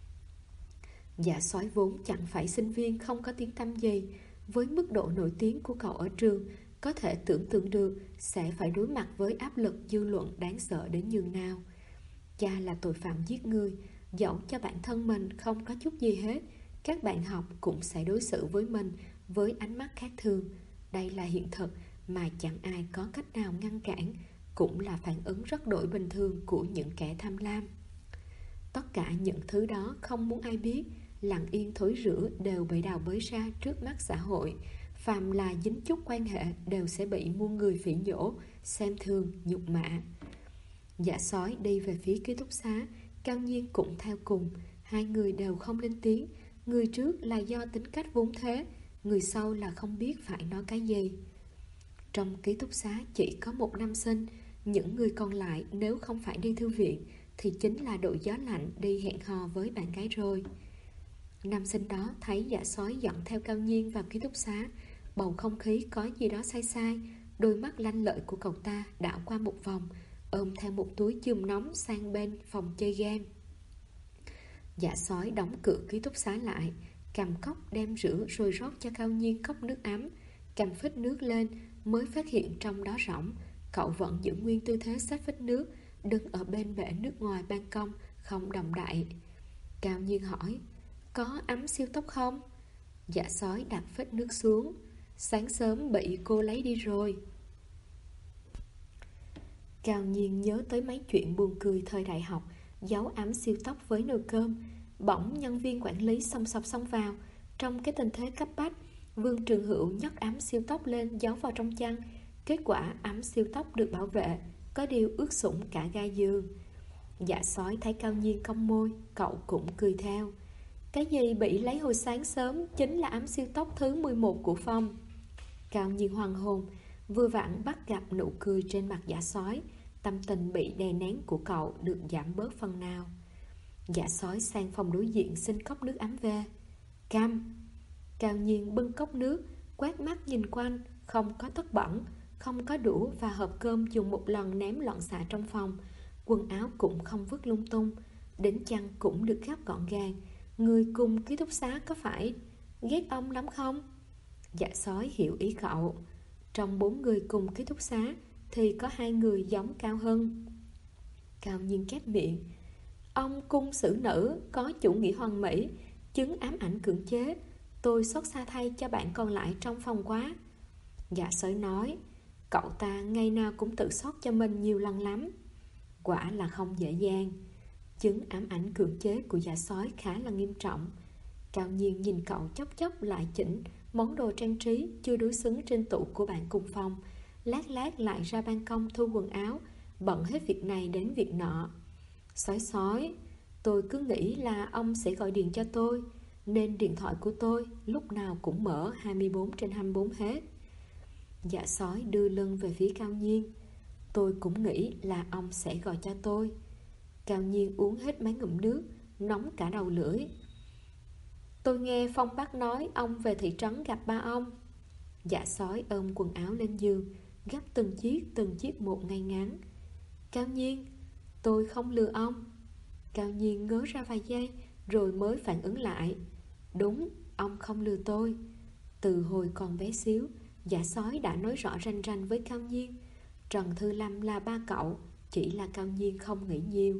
Dạ sói vốn chẳng phải sinh viên không có tiếng tăm gì, với mức độ nổi tiếng của cậu ở trường, có thể tưởng tượng được sẽ phải đối mặt với áp lực dư luận đáng sợ đến nhường nào. Cha là tội phạm giết người, dẫu cho bản thân mình không có chút gì hết, các bạn học cũng sẽ đối xử với mình với ánh mắt khác thường. Đây là hiện thực mà chẳng ai có cách nào ngăn cản, cũng là phản ứng rất đổi bình thường của những kẻ tham lam. Tất cả những thứ đó không muốn ai biết, lặng yên thối rữa đều bị đào bới ra trước mắt xã hội. Phàm là dính chút quan hệ đều sẽ bị muôn người phỉ nhổ, xem thường, nhục mạ. Dạ sói đi về phía ký túc xá, Cao Nhiên cũng theo cùng. Hai người đều không lên tiếng. Người trước là do tính cách vốn thế, người sau là không biết phải nói cái gì. Trong ký túc xá chỉ có một nam sinh, những người còn lại nếu không phải đi thư viện thì chính là đội gió lạnh đi hẹn hò với bạn gái rồi. Nam sinh đó thấy dạ sói dẫn theo Cao Nhiên vào ký túc xá, bầu không khí có gì đó sai sai. Đôi mắt lanh lợi của cậu ta đảo qua một vòng, ôm theo một túi chườm nóng sang bên phòng chơi game. Dạ sói đóng cửa ký túc xá lại, cầm cốc đem rửa rồi rót cho Cao Nhiên cốc nước ấm. Cầm phích nước lên mới phát hiện trong đó rỗng. Cậu vẫn giữ nguyên tư thế xách phích nước, đứng ở bên bể nước ngoài ban công, không động đậy. Cao Nhiên hỏi, có ấm siêu tốc không? Dạ sói đặt phích nước xuống, sáng sớm bị cô lấy đi rồi. Cao Nhiên nhớ tới mấy chuyện buồn cười thời đại học, giấu ấm siêu tốc với nồi cơm. Bỗng nhân viên quản lý xông xọc xông vào. Trong cái tình thế cấp bách, Vương Trường Hữu nhấc ấm siêu tốc lên giấu vào trong chăn. Kết quả ấm siêu tốc được bảo vệ, có điều ướt sũng cả ga giường. Dạ sói thấy Cao Nhiên cong môi, cậu cũng cười theo. Cái gì bị lấy hồi sáng sớm chính là ấm siêu tốc thứ 11 của Phong. Cao Nhiên hoàng hồn, vừa vặn bắt gặp nụ cười trên mặt dạ sói. Tâm tình bị đè nén của cậu được giảm bớt phần nào. Dạ sói sang phòng đối diện xin cốc nước ấm về. Cam. Cao Nhiên bưng cốc nước, quét mắt nhìn quanh, không có tất bẩn, không có đũa và hộp cơm dùng một lần ném loạn xạ trong phòng. Quần áo cũng không vứt lung tung, đến chăn cũng được gấp gọn gàng. Người cùng ký túc xá có phải ghét ông lắm không? Dạ sói hiểu ý cậu. Trong 4 người cùng ký túc xá thì có 2 người giống Cao Hân. Cao Nhiên chép miệng. Ông cung xử nữ, có chủ nghĩa hoàn mỹ, chứng ám ảnh cưỡng chế. Tôi xót xa thay cho bạn còn lại trong phòng quá. Dạ sói nói, cậu ta ngày nào cũng tự xót cho mình nhiều lần lắm. Quả là không dễ dàng. Chứng ám ảnh cưỡng chế của dạ sói khá là nghiêm trọng. Cao Nhiên nhìn cậu chốc chốc lại chỉnh món đồ trang trí chưa đối xứng trên tủ của bạn cùng phòng. Lát lát lại ra ban công thu quần áo, bận hết việc này đến việc nọ. Sói sói, tôi cứ nghĩ là ông sẽ gọi điện cho tôi, nên điện thoại của tôi lúc nào cũng mở 24/24 hết. Dạ sói đưa lưng về phía Cao Nhiên. Tôi cũng nghĩ là ông sẽ gọi cho tôi. Cao Nhiên uống hết mấy ngụm nước, nóng cả đầu lưỡi. Tôi nghe Phong bác nói ông về thị trấn gặp ba ông. Dạ sói ôm quần áo lên giường, gấp từng chiếc một ngay ngắn. Cao Nhiên, tôi không lừa ông. Cao Nhiên ngớ ra vài giây rồi mới phản ứng lại. Đúng, ông không lừa tôi. Từ hồi còn bé xíu, dạ sói đã nói rõ ranh ranh với Cao Nhiên. Trần Thư Lâm là ba cậu, chỉ là Cao Nhiên không nghĩ nhiều.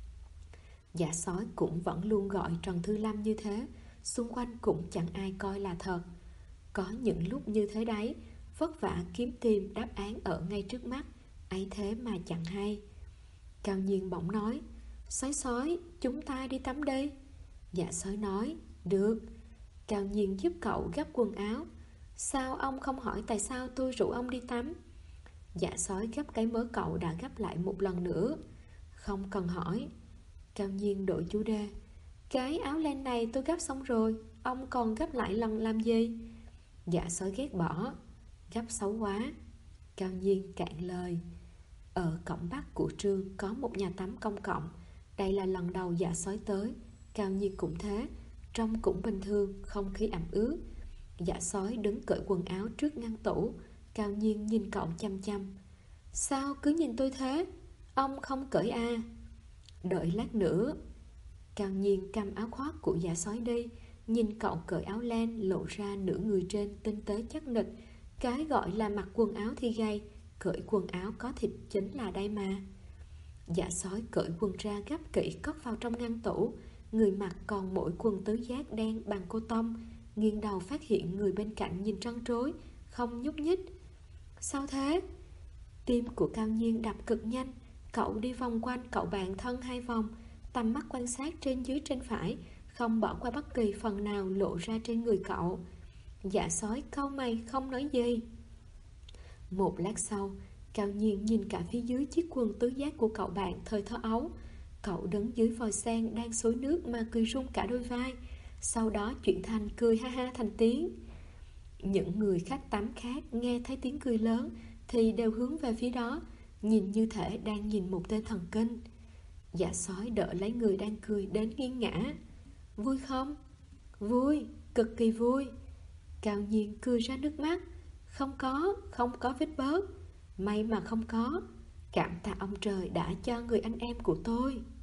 Dạ sói cũng vẫn luôn gọi Trần Thư Lâm như thế, xung quanh cũng chẳng ai coi là thật. Có những lúc như thế đấy, vất vả kiếm tìm đáp án ở ngay trước mắt, ấy thế mà chẳng hay. Cao Nhiên bỗng nói, sói sói, chúng ta đi tắm đi. Dạ sói nói, được. Cao Nhiên giúp cậu gấp quần áo. Sao ông không hỏi tại sao tôi rủ ông đi tắm? Dạ sói gấp cái mớ cậu đã gấp lại một lần nữa. Không cần hỏi. Cao Nhiên đổi chủ đề. Cái áo len này tôi gấp xong rồi, ông còn gấp lại lần làm gì? Dạ sói ghét bỏ. Gấp xấu quá. Cao Nhiên cạn lời. Ở cổng Bắc của trường có một nhà tắm công cộng. Đây là lần đầu dạ sói tới. Cao Nhiên cũng thế, trông cũng bình thường, không khí ẩm ướt. Dạ sói đứng cởi quần áo trước ngăn tủ. Cao Nhiên nhìn cậu chăm chăm. Sao cứ nhìn tôi thế? Ông không cởi à? Đợi lát nữa. Cao Nhiên cầm áo khoác của dạ sói đi, nhìn cậu cởi áo len lộ ra nửa người trên tinh tế chắc nịch. Cái gọi là mặc quần áo thì gay, cởi quần áo có thịt chính là đây mà. Dạ sói cởi quần ra gấp kỹ cất vào trong ngăn tủ. Người mặc còn mỗi quần tứ giác đen bằng cô tông. Nghiêng đầu phát hiện người bên cạnh nhìn trân trối, không nhúc nhích. Sao thế? Tim của Cao Nhiên đập cực nhanh. Cậu đi vòng quanh cậu bạn thân 2 vòng, tầm mắt quan sát trên dưới trên phải, không bỏ qua bất kỳ phần nào lộ ra trên người cậu. Dạ sói cau mày không nói gì. Một lát sau, Cao Nhiên nhìn cả phía dưới chiếc quần tứ giác của cậu bạn thời thơ ấu. Cậu đứng dưới vòi sen đang xối nước mà cười rung cả đôi vai, sau đó chuyển thành cười ha ha thành tiếng. Những người khách tắm khác nghe thấy tiếng cười lớn thì đều hướng về phía đó, nhìn như thể đang nhìn một tên thần kinh. Dạ sói đỡ lấy người đang cười đến nghiêng ngã. Vui không? Vui, cực kỳ vui. Cao Nhiên cười ra nước mắt. Không có vết bớt. May mà không có. Cảm tạ ông trời đã cho người anh em của tôi.